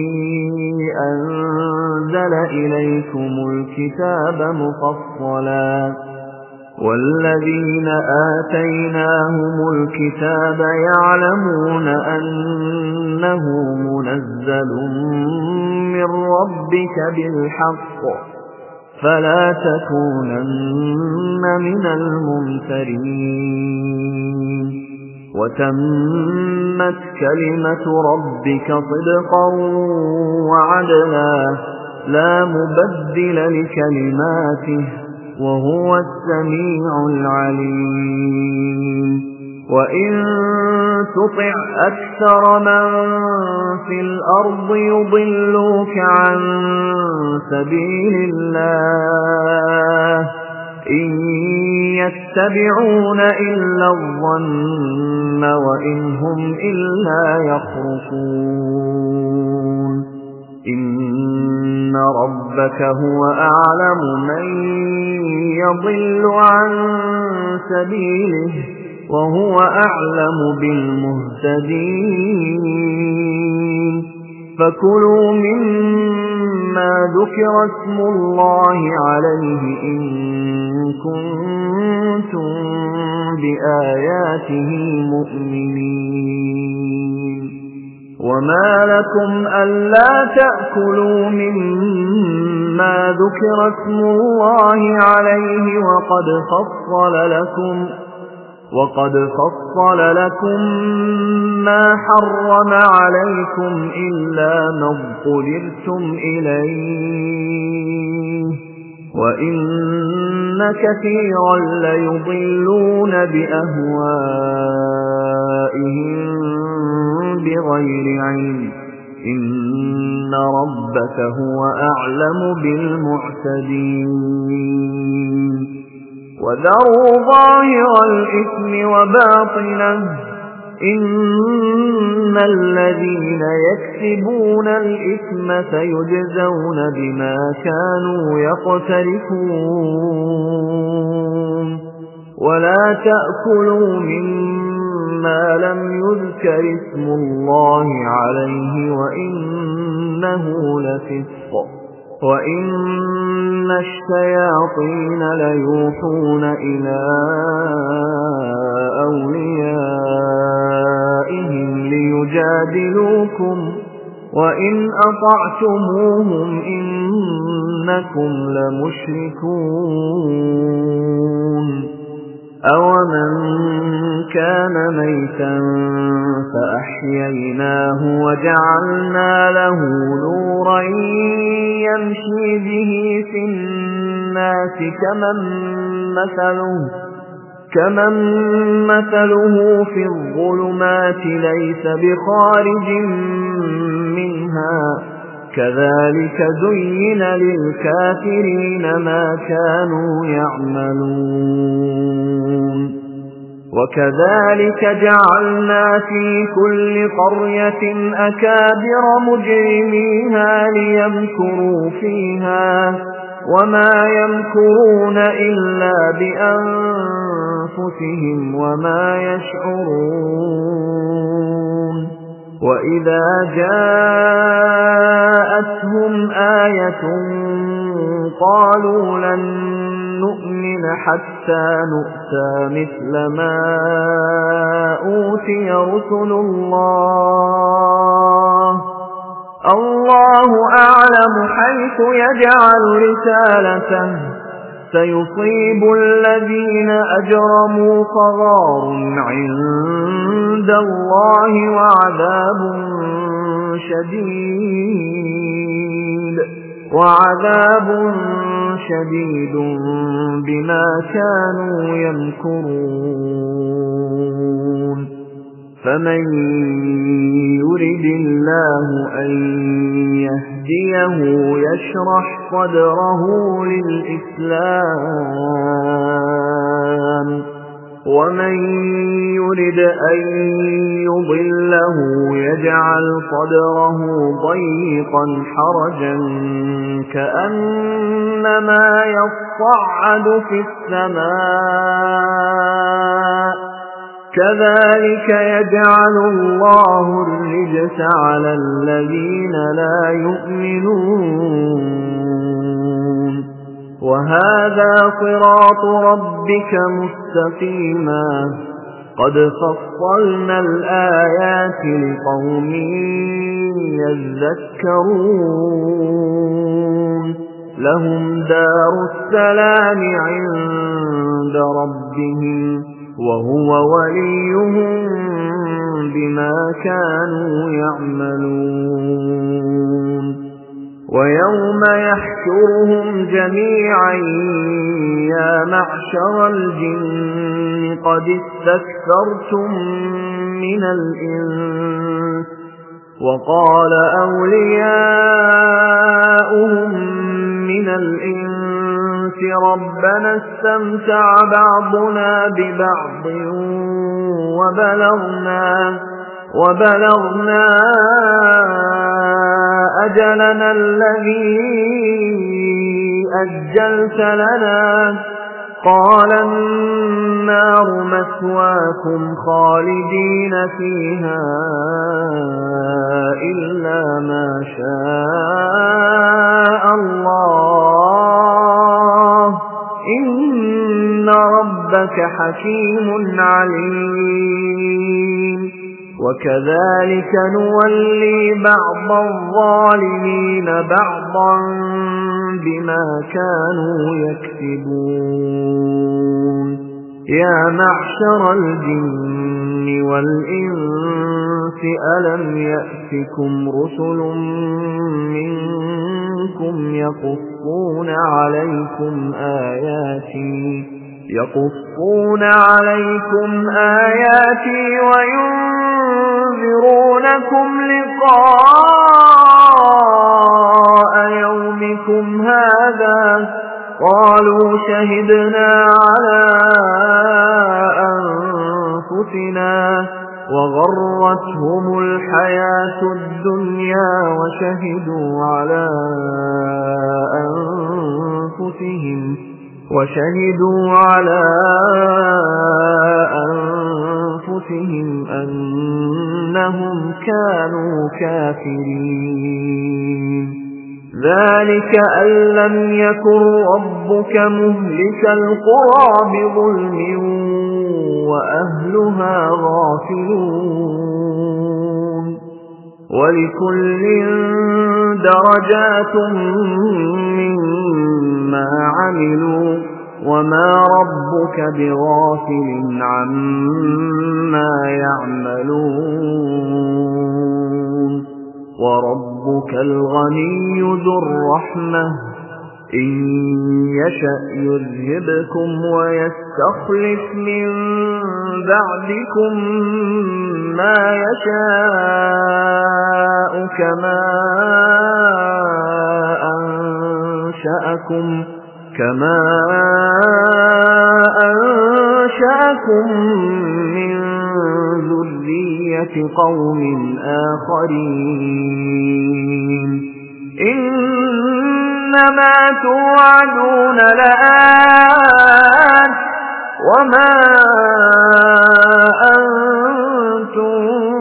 أنزل إليكم الكتاب مفصلا والذين آتيناهم الكتاب يعلمون أنه منزل من ربك بالحق فلا تكونن من الممترين وتمت كلمة ربك صدقا وعدلا لا مبدل لكلماته وهو السميع العليم وإن تطع أكثر من في الأرض يضلوك عن سبيل الله إن يتبعون إلا الظن وإن هم إلا يخرصون إن ربك هو أعلم من يضل عن سبيله وهو أعلم بالمهتدين فكلوا مما ذكر اسم الله عليه إن كنتم بآياته مؤمنين وما لكم ألا تأكلوا مما ذكر اسم الله عليه وقد فصل لكم وقد فصل لكم ما حرم عليكم إلا ما اضطررتم إليه وإن كثيرا ليضلون بأهوائهم بغير علم إن ربك هو أعلم بالمعتدين وذروا ظاهر الإثم وباطنه إن الذين يكسبون الإثم سيجزون بما كانوا يقترفون ولا تأكلوا مما لم يذكر اسم الله عليه وإنه لفسق وإن الشياطين ليوحون إلى أوليائهم ليجادلوكم وَإِنْ أَطَعْتُمُوهُمْ إِنَّكُمْ لَمُشْرِكُونَ أَوَمَنْ كَانَ مَيْتًا فَأَحْيَيْنَاهُ وَجَعَلْنَا لَهُ نُورًا يَمْشِي بِهِ فِي النَّاسِ كَمَنْ مَثَلُهُ كَمَنْ مَثَلُهُ فِي الظُّلُمَاتِ لَيْسَ بِخَارِجٍ مِنْهَا كَذَلِكَ زُيِّنَ لِلْكَافِرِينَ مَا كَانُوا يَعْمَلُونَ وَكَذَلِكَ جَعَلْنَا فِي كُلِّ قَرْيَةٍ أَكَابِرَ مُجْرِمِيهَا لِيَمْكُرُوا فِيهَا وَمَا يَمْكُرُونَ إِلَّا بِأَنفُسِهِمْ وَمَا يَشْعُرُونَ وَإِذَا جَاءَتْهُمْ آيَةٌ قَالُوا لَن نُّؤْمِنَ حَتَّى نُؤْتَىٰ مِثْلَ مَا أُوتِيَ رُسُلُ اللَّهِ اللَّهُ أَعْلَمُ حَيْثُ يَجْعَلُ رِسَالَتَهُ سَيُصِيبُ الَّذِينَ أَجْرَمُوا صَغَارٌ عِندَ اللَّهِ وَعَذَابٌ شَدِيدٌ وَعَذَابٌ شَدِيدٌ بِمَا كَانُوا يَمْكُرُونَ فَمَن يُرِدِ اللَّهُ أَن يَهْدِيَهُ يَشْرَحْ صَدْرَهُ لِلْإِسْلَامِ وَمَن يُرِدْ أَن يُضِلَّهُ يَجْعَلْ صَدْرَهُ ضَيِّقًا حَرَجًا كَأَنَّمَا يَصَّعَّدُ فِي السَّمَاءِ كَذَلِكَ يَجْعَلُ اللَّهُ الرِّجْسَ عَلَى الَّذِينَ لَا يُؤْمِنُونَ وَهَذَا صِرَاطُ رَبِّكَ مُسْتَقِيمًا قَدْ فَصَّلْنَا الْآيَاتِ لِقَوْمٍ يَذَّكَّرُونَ لَهُمْ دَارُ السَّلَامِ عِندَ رَبِّهِمْ وَهُوَ وَلِيُّهُم بِمَا كَانُوا يَعْمَلُونَ وَيَوْمَ يَحْشُرُهُمْ جَمِيعًا يَا مَعْشَرَ الْجِنِّ قَدِ اسْتَكْثَرْتُم مِّنَ الْإِنسِ وَقَالَ أَوْلِيَاؤُهُم مِّنَ الْإِنسِ رَبَّنَا اسْتَمْتَعَ بَعْضُنَا بِبَعْضٍ وَبَلَغْنَا وَبَلَغْنَا أَجَلَنَا الَّذِي أَجَّلْتَ لَنَا قَالَ النَّارُ مَثْوَاكُمْ خَالِدِينَ فِيهَا إِلَّا مَا شَاءَ اللَّهُ إِنَّ رَبَّكَ حَكِيمٌ عَلِيمٌ وَكَذَلِكَ نُوَلِّي بَعْضَ الظَّالِمِينَ بَعْضًا بِمَا كَانُوا يَكْسِبُونَ يَا مَعْشَرَ الْجِنِّ وَالْإِنسِ أَلَمْ يَأْتِكُمْ رُسُلٌ مِّنكُمْ يَقُصُّونَ عَلَيْكُمْ آيَاتِي يَقُصُّونَ عَلَيْكُمْ آيَاتِي وَيُنذِرُونَكُمْ لِقَاءَ يَوْمِكُمْ هَٰذَا قَالُوا شَهِدْنَا عَلَىٰ أَنفُسِنَا وَغَرَّتْهُمُ الْحَيَاةُ الدُّنْيَا وَشَهِدُوا عَلَىٰ أَنفُسِهِمْ وَشَهِدُوا عَلَىٰ أَنفُسِهِمْ أَنَّهُمْ كَانُوا كَافِرِينَ ذَلِكَ أَن لَّمْ يَكُن رَّبُّكَ مُهْلِكَ الْقُرَىٰ بِظُلْمٍ وَأَهْلُهَا غَافِلُونَ وَلِكُلٍّ دَرَجَاتٌ مِّمَّا عَمِلُوا وَمَا رَبُّكَ بِغَافِلٍ عَمَّا يَعْمَلُونَ وَرَبُّكَ الْغَنِيُّ ذُو الرَّحْمَةِ إِن يَشَأْ يُذْهِبْكُمْ وَيَسْتَخْلِفْ مِن بَعْدِكُم مَّا يَشَاءُ كَمَا أَنشَأَكُم كَمَا أَنشَأَكُم مِّن ذُرِّيَّةِ قَوْمٍ آخَرِينَ إِنَّمَا تُوعَدُونَ لَآتٍ وَمَا أَنتُم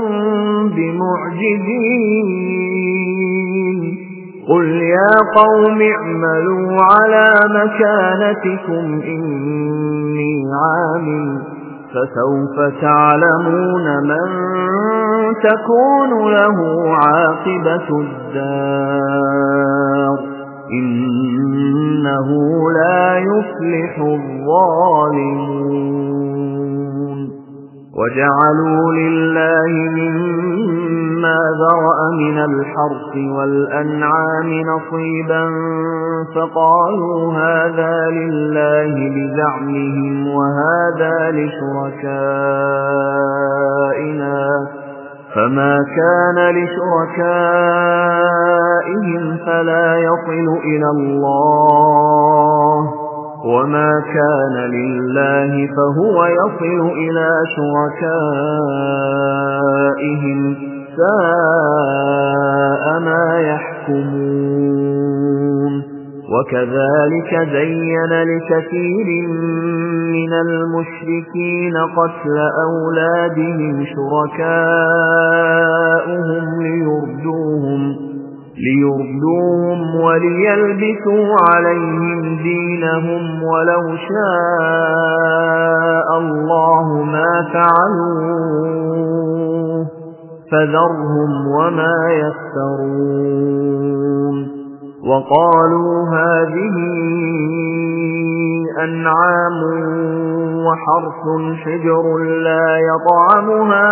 بِمُعْجِزِينَ قُلْ يَا قَوْمِ اعْمَلُوا عَلَى مَكَانَتِكُمْ إِنِّي عَامِلٌ فَسَوْفَ تَعْلَمُونَ مَن تَكُونُ لَهُ عَاقِبَةُ الدَّارِ إِنَّهُ لَا يُفْلِحُ الظَّالِمُونَ وَجَعَلُوا لِلَّهِ مِمَّا ذَرَأَ مِنَ الْحَرْثِ وَالْأَنْعَامِ نَصِيبًا فَقَالُوا هَذَا لِلَّهِ بِزَعْمِهِمْ وَهَذَا لِشُرَكَائِنَا فَمَا كَانَ لِشُرَكَائِهِمْ فَلَا يَصِلُ إِلَى اللَّهِ وَمَا كَانَ لِلَّهِ فَهُوَ يَصِلُ إِلَى شُرَكَائِهِمْ سَاءَ مَا يَحْكُمُونَ وَكَذَلِكَ زَيَّنَ لِكَثِيرٍ مِّنَ الْمُشْرِكِينَ قَتْلَ أَوْلَادِهِمْ شُرَكَاؤُهُمْ لِيُرْدُوهُمْ لِيُرْدُوهُمْ وَلِيَلْبِسُوا عَلَيْهِمْ دِينَهُمْ وَلَوْ شَاءَ اللَّهُ مَا فَعَلُوهُ فَذَرْهُمْ وَمَا يَفْتَرُونَ وَقَالُوا هَٰذِهِ أَنْعَامٌ وَحَرْثٌ حِجْرٌ لَّا يَطْعَمُهَا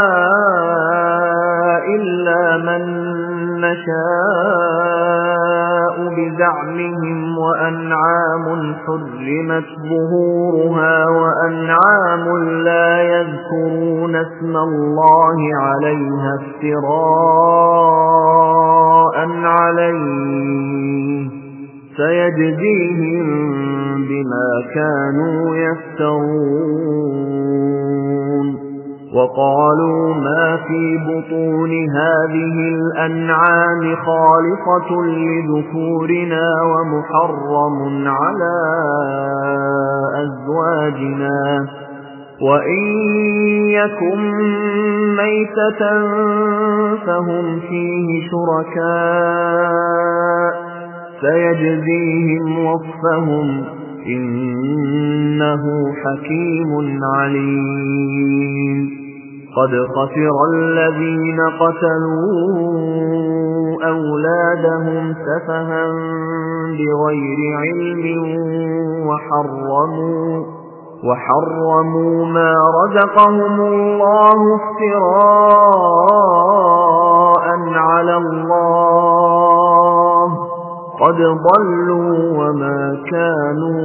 إِلَّا مَن نَّشَاءُ بِزَعْمِهِمْ وَأَنْعَامٌ حُرِّمَتْ ظُهُورُهَا وَأَنْعَامٌ لَّا يَذْكُرُونَ اسْمَ اللَّهِ عَلَيْهَا افْتِرَاءً عَلَيْهِ سَيَجْزِيهِم بِمَا كَانُوا يَفْتَرُونَ وَقَالُوا مَا فِي بُطُونِ هَٰذِهِ الْأَنْعَامِ خَالِصَةٌ لِّذُكُورِنَا وَمُحَرَّمٌ عَلَىٰ أَزْوَاجِنَا وَإِن يَكُن مَّيْتَةً فَهُمْ فِيهِ شُرَكَاءُ سَيَجْزِيهِمْ وَصْفَهُمْ إِنَّهُ حَكِيمٌ عَلِيمٌ قَدْ خَسِرَ الَّذِينَ قَتَلُوا أَوْلَادَهُمْ سَفَهًا بِغَيْرِ عِلْمٍ وَحَرَّمُوا وَحَرَّمُوا مَا رَزَقَهُمُ اللَّهُ افْتِرَاءً عَلَى اللَّهِ قَدْ ضَلُّوا وَمَا كَانُوا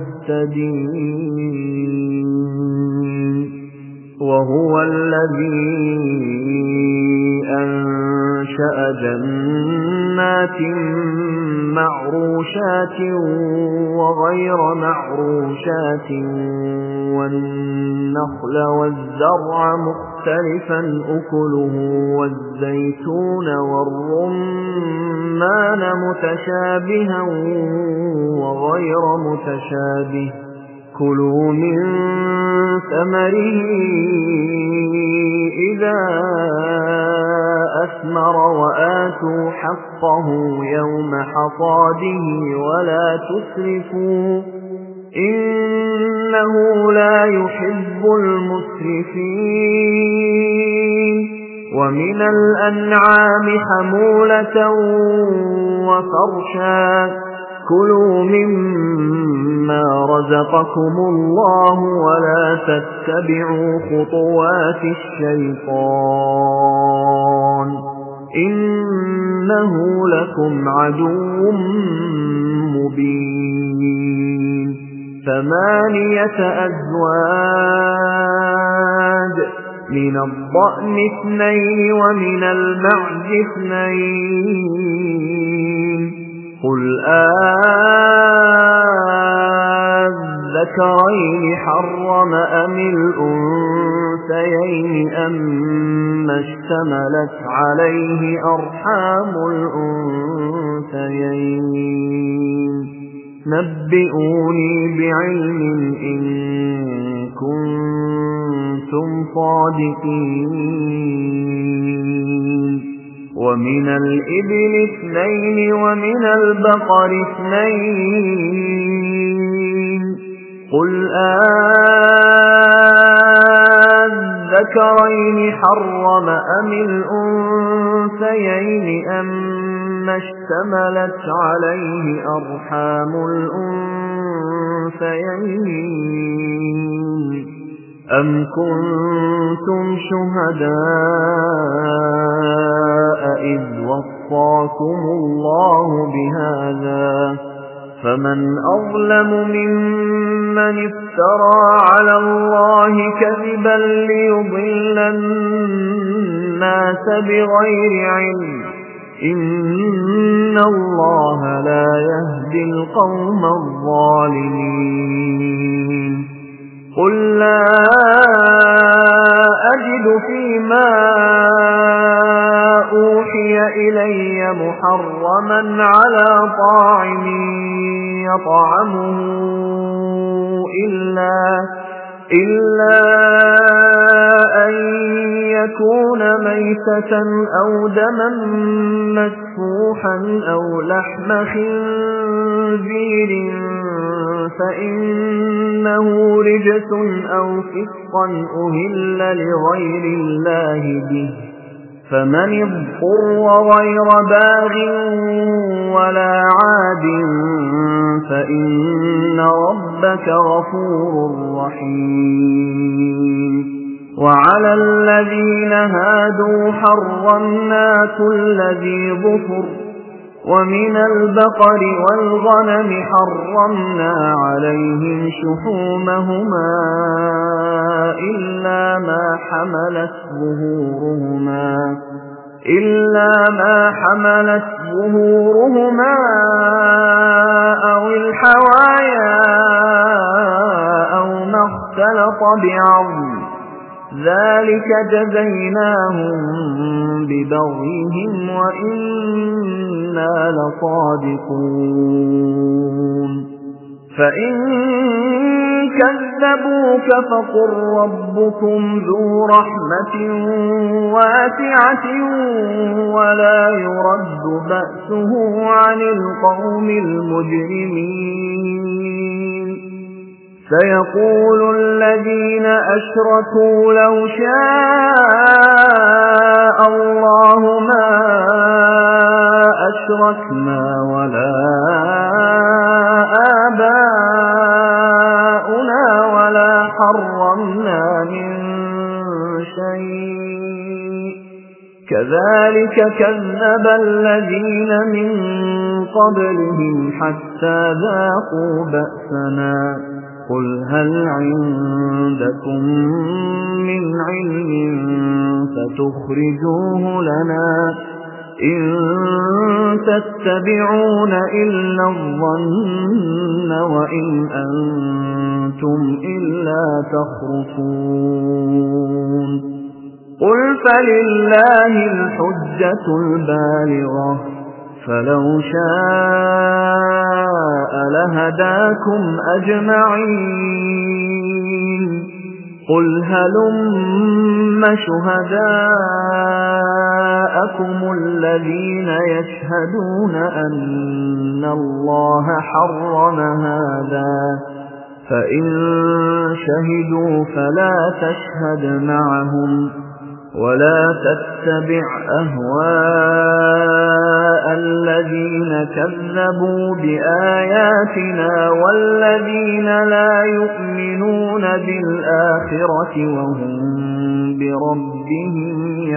مُهْتَدِينَ وَهُوَ الَّذِي أَنشَأَ جَنَّاتٍ مَّعْرُوشَاتٍ وَغَيْرَ مَعْرُوشَاتٍ وَالنَّخْلَ وَالزَّرْعَ مُخْتَلِفًا أُكُلُهُ وَالزَّيْتُونَ وَالرُّمَّانَ مُتَشَابِهًا وَغَيْرَ مُتَشَابِهٍ كُلُوا مِن ثَمَرِهِ إِذَا أَثْمَرَ وَآتُوا حَقَّهُ يَوْمَ حَصَادِهِ وَلَا تُسْرِفُوا إِنَّهُ لَا يُحِبُّ الْمُسْرِفِينَ ومن الأنعام حمولة وفرشا كلوا مما رزقكم الله ولا تتبعوا خطوات الشيطان إنه لكم عدو مبين ثمانية أزواج من الضأن اثنين ومن المعز اثنين قل أذكرين حرم أم الأنثيين أم اشتملت عليه أرحام الأنثيين نبئوني بعلم إن كنتم صادقين ومن الإبل اثنين ومن البقر اثنين قل أذكرين حرم أم الأنثيين أم اشتملت عليه أرحام الأنثيين أم كنتم شهداء إذ وصاكم الله بهذا فمن أظلم ممن افترى على الله كذبا ليضل الناس بغير علم إن الله لا يهدي القوم الظالمين قل لا أجد فيما أوحي إلي محرما على طاعم يطعمه إلا, إلا أن يكون ميتة أو دما مسفوحا أو لحم خنزير فإنه رجس أو فسقا أهل لغير الله به فمن اضطر غير باغ ولا عاد فإن ربك غفور رحيم وعلى الذين هادوا حرمنا كل ذي ظفر ومن البقر والغنم حرمنا عليهم شحومهما إلا ما حملت ظهورهما إلا ما حملت ظهورهما أو الحوايا أو ما اختلط بعظم ذلك جزيناهم ببغيهم وإنا لصادقون فإن كذبوك فقل ربكم ذو رحمة واسعة ولا يرد بأسه عن القوم المجرمين سيقول الذين أشركوا لو شاء الله ما أشركنا ولا آباؤنا ولا حرمنا من شيء كذلك كذب الذين من قبلهم حتى ذاقوا بأسنا قل هل عندكم من علم فتخرجوه لنا إن تتبعون إلا الظن وإن أنتم إلا تخرصون قل فلله الحجة البالغة فلو شاء لهداكم أجمعين قل هلم شهداءكم الذين يشهدون أن الله حرم هذا فإن شهدوا فلا تشهد معهم ولا تتبع أهواء الذين كذبوا بآياتنا والذين لا يؤمنون بالآخرة وهم بربهم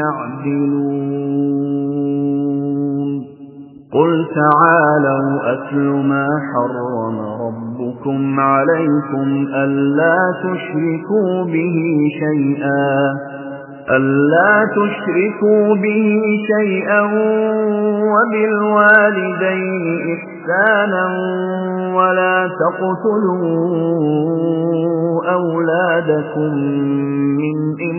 يعدلون قل تعالوا أتل ما حرم ربكم عليكم ألا تشركوا به شيئا ألا تشركوا به شيئا وبالوالدين إحسانا ولا تقتلوا أولادكم من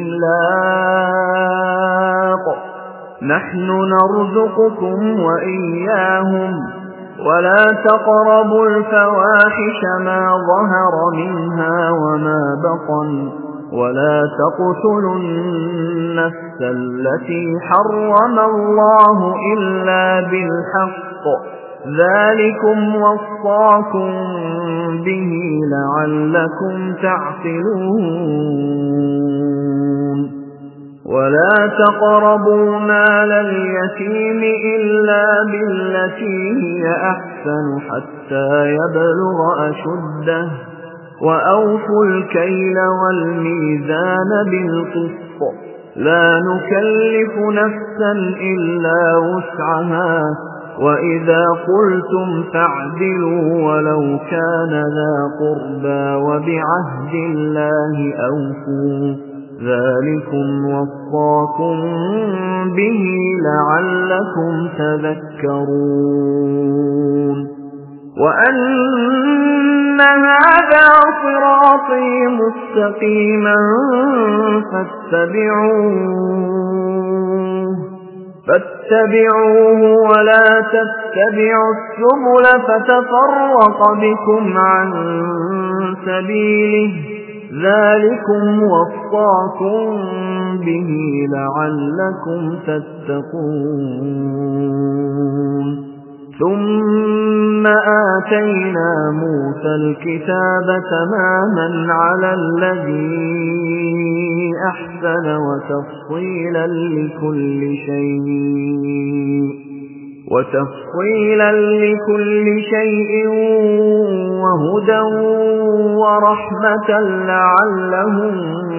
إملاق نحن نرزقكم وإياهم ولا تقربوا الفواحش ما ظهر منها وما بطن ولا تقتلوا النفس التي حرم الله إلا بالحق ذلكم وصاكم به لعلكم تعقلون ولا تقربوا مال اليتيم إلا بالتي هي أحسن حتى يبلغ أشده وأوفوا الكيل والميزان بالقسط لا نكلف نفسا إلا وسعها وإذا قلتم فاعدلوا ولو كان ذا قربى وبعهد الله أوفوا ذلكم وصاكم به لعلكم تذكرون وأن هذا صراطي مستقيما فاتبعوه فاتبعوه ولا تتبعوا السبل فتفرق بكم عن سبيله ذلكم وصاكم به لعلكم تتقون ثم آتينا موسى الكتاب تماما على الذي أحسن وتفصيلا لكل شيء وتفصيلا لكل شيء وهدى ورحمة لعلهم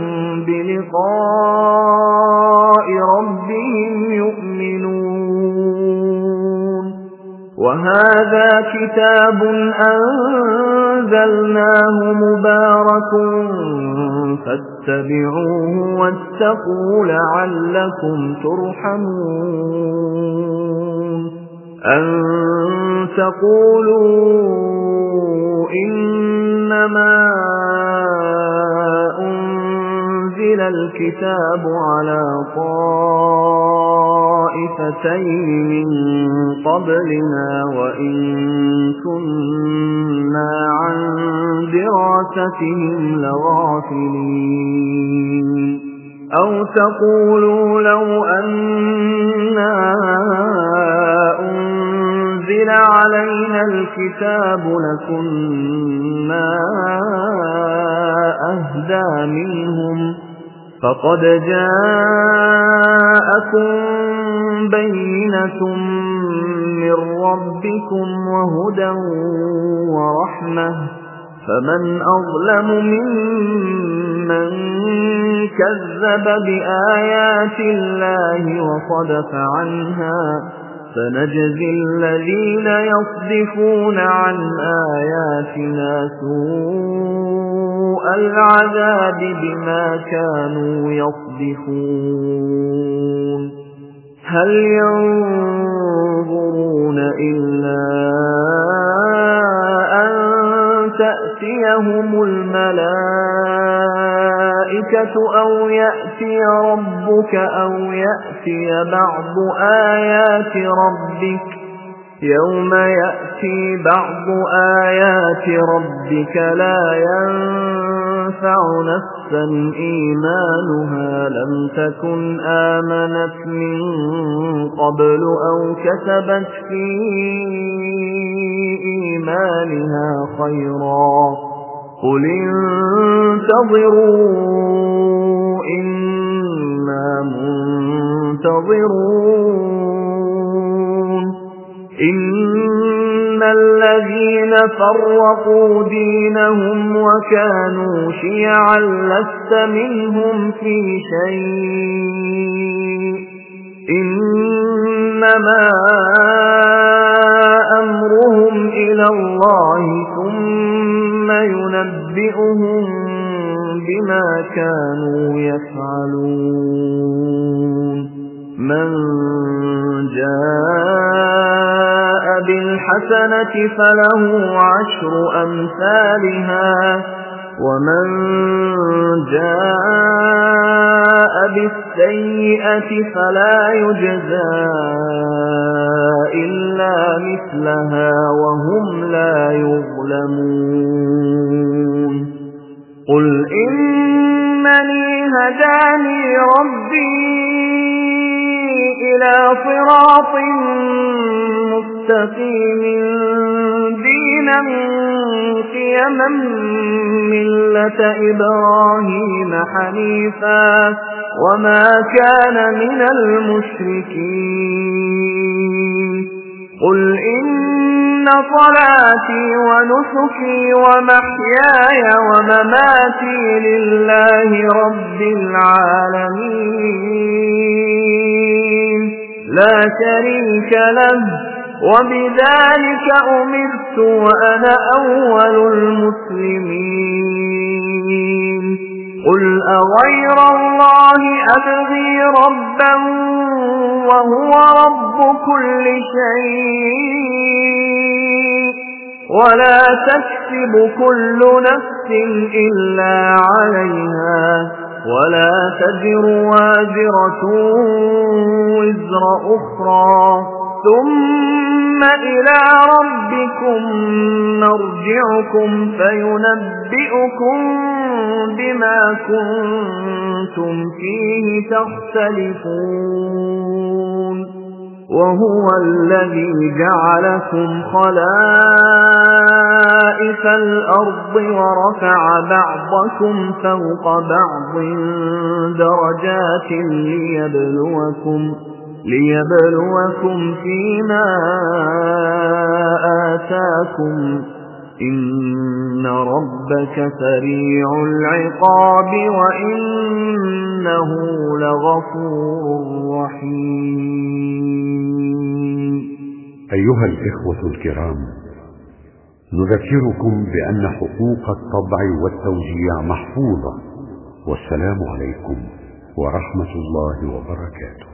بلقاء ربهم يؤمنون وهذا كتاب أنزلناه مبارك فاتبعوه واتقوا لعلكم ترحمون أن تقولوا إنما أنزل الكتاب على طائفتين من قبلنا وإن كنا عن دراستهم لغافلين أو تقولوا لو أنا أنزل علينا الكتاب لكنا أهدى منهم فقد جاءكم بينة من ربكم وهدى ورحمة فمن أظلم ممن كذب بآيات الله وصدف عنها سنجزي الذين يصدفون عن آياتنا سوء العذاب بما كانوا يصدفون هل ينظرون إلا أن تأتيهم الملائكة أو يأتي ربك أو يأتي بعض آيات ربك يوم يأتي بعض آيات ربك لا ينفع نفسا إيمانها لم تكن آمنت من قبل أو كسبت في إيمانها خيرا قل انتظروا إنا ينتظرون إن الذين فرقوا دينهم وكانوا شيعا لست منهم في شيء إنما أمرهم إلى الله ثم ينبئهم بما كانوا يفعلون من جاء بالحسنة فله عشر أمثالها ومن جاء بالسيئة فلا يجزى إلا مثلها وهم لا يظلمون قل إنني هداني ربي إلى صراط مستقيم دينا قيما ملة إبراهيم حنيفا وما كان من المشركين قل إن صلاتي ونسكي ومحياي ومماتي لله رب العالمين لا شريك له وبذلك أمرت وأنا أول المسلمين قل أغير الله أبغي ربا وهو رب كل شيء ولا تكسب كل نفس إلا عليها ولا تزر وازرة وزر أخرى ثم إلى ربكم مرجعكم فينبئكم بما كنتم فيه تختلفون وهو الذي جعلكم خلائف الأرض ورفع بعضكم فوق بعض درجات ليبلوكم ليبلوكم فيما آتاكم إن ربك سريع العقاب وإنه لغفور رحيم. أيها الإخوة الكرام، نذكركم بأن حقوق الطبع والتوزيع محفوظة، والسلام عليكم ورحمة الله وبركاته.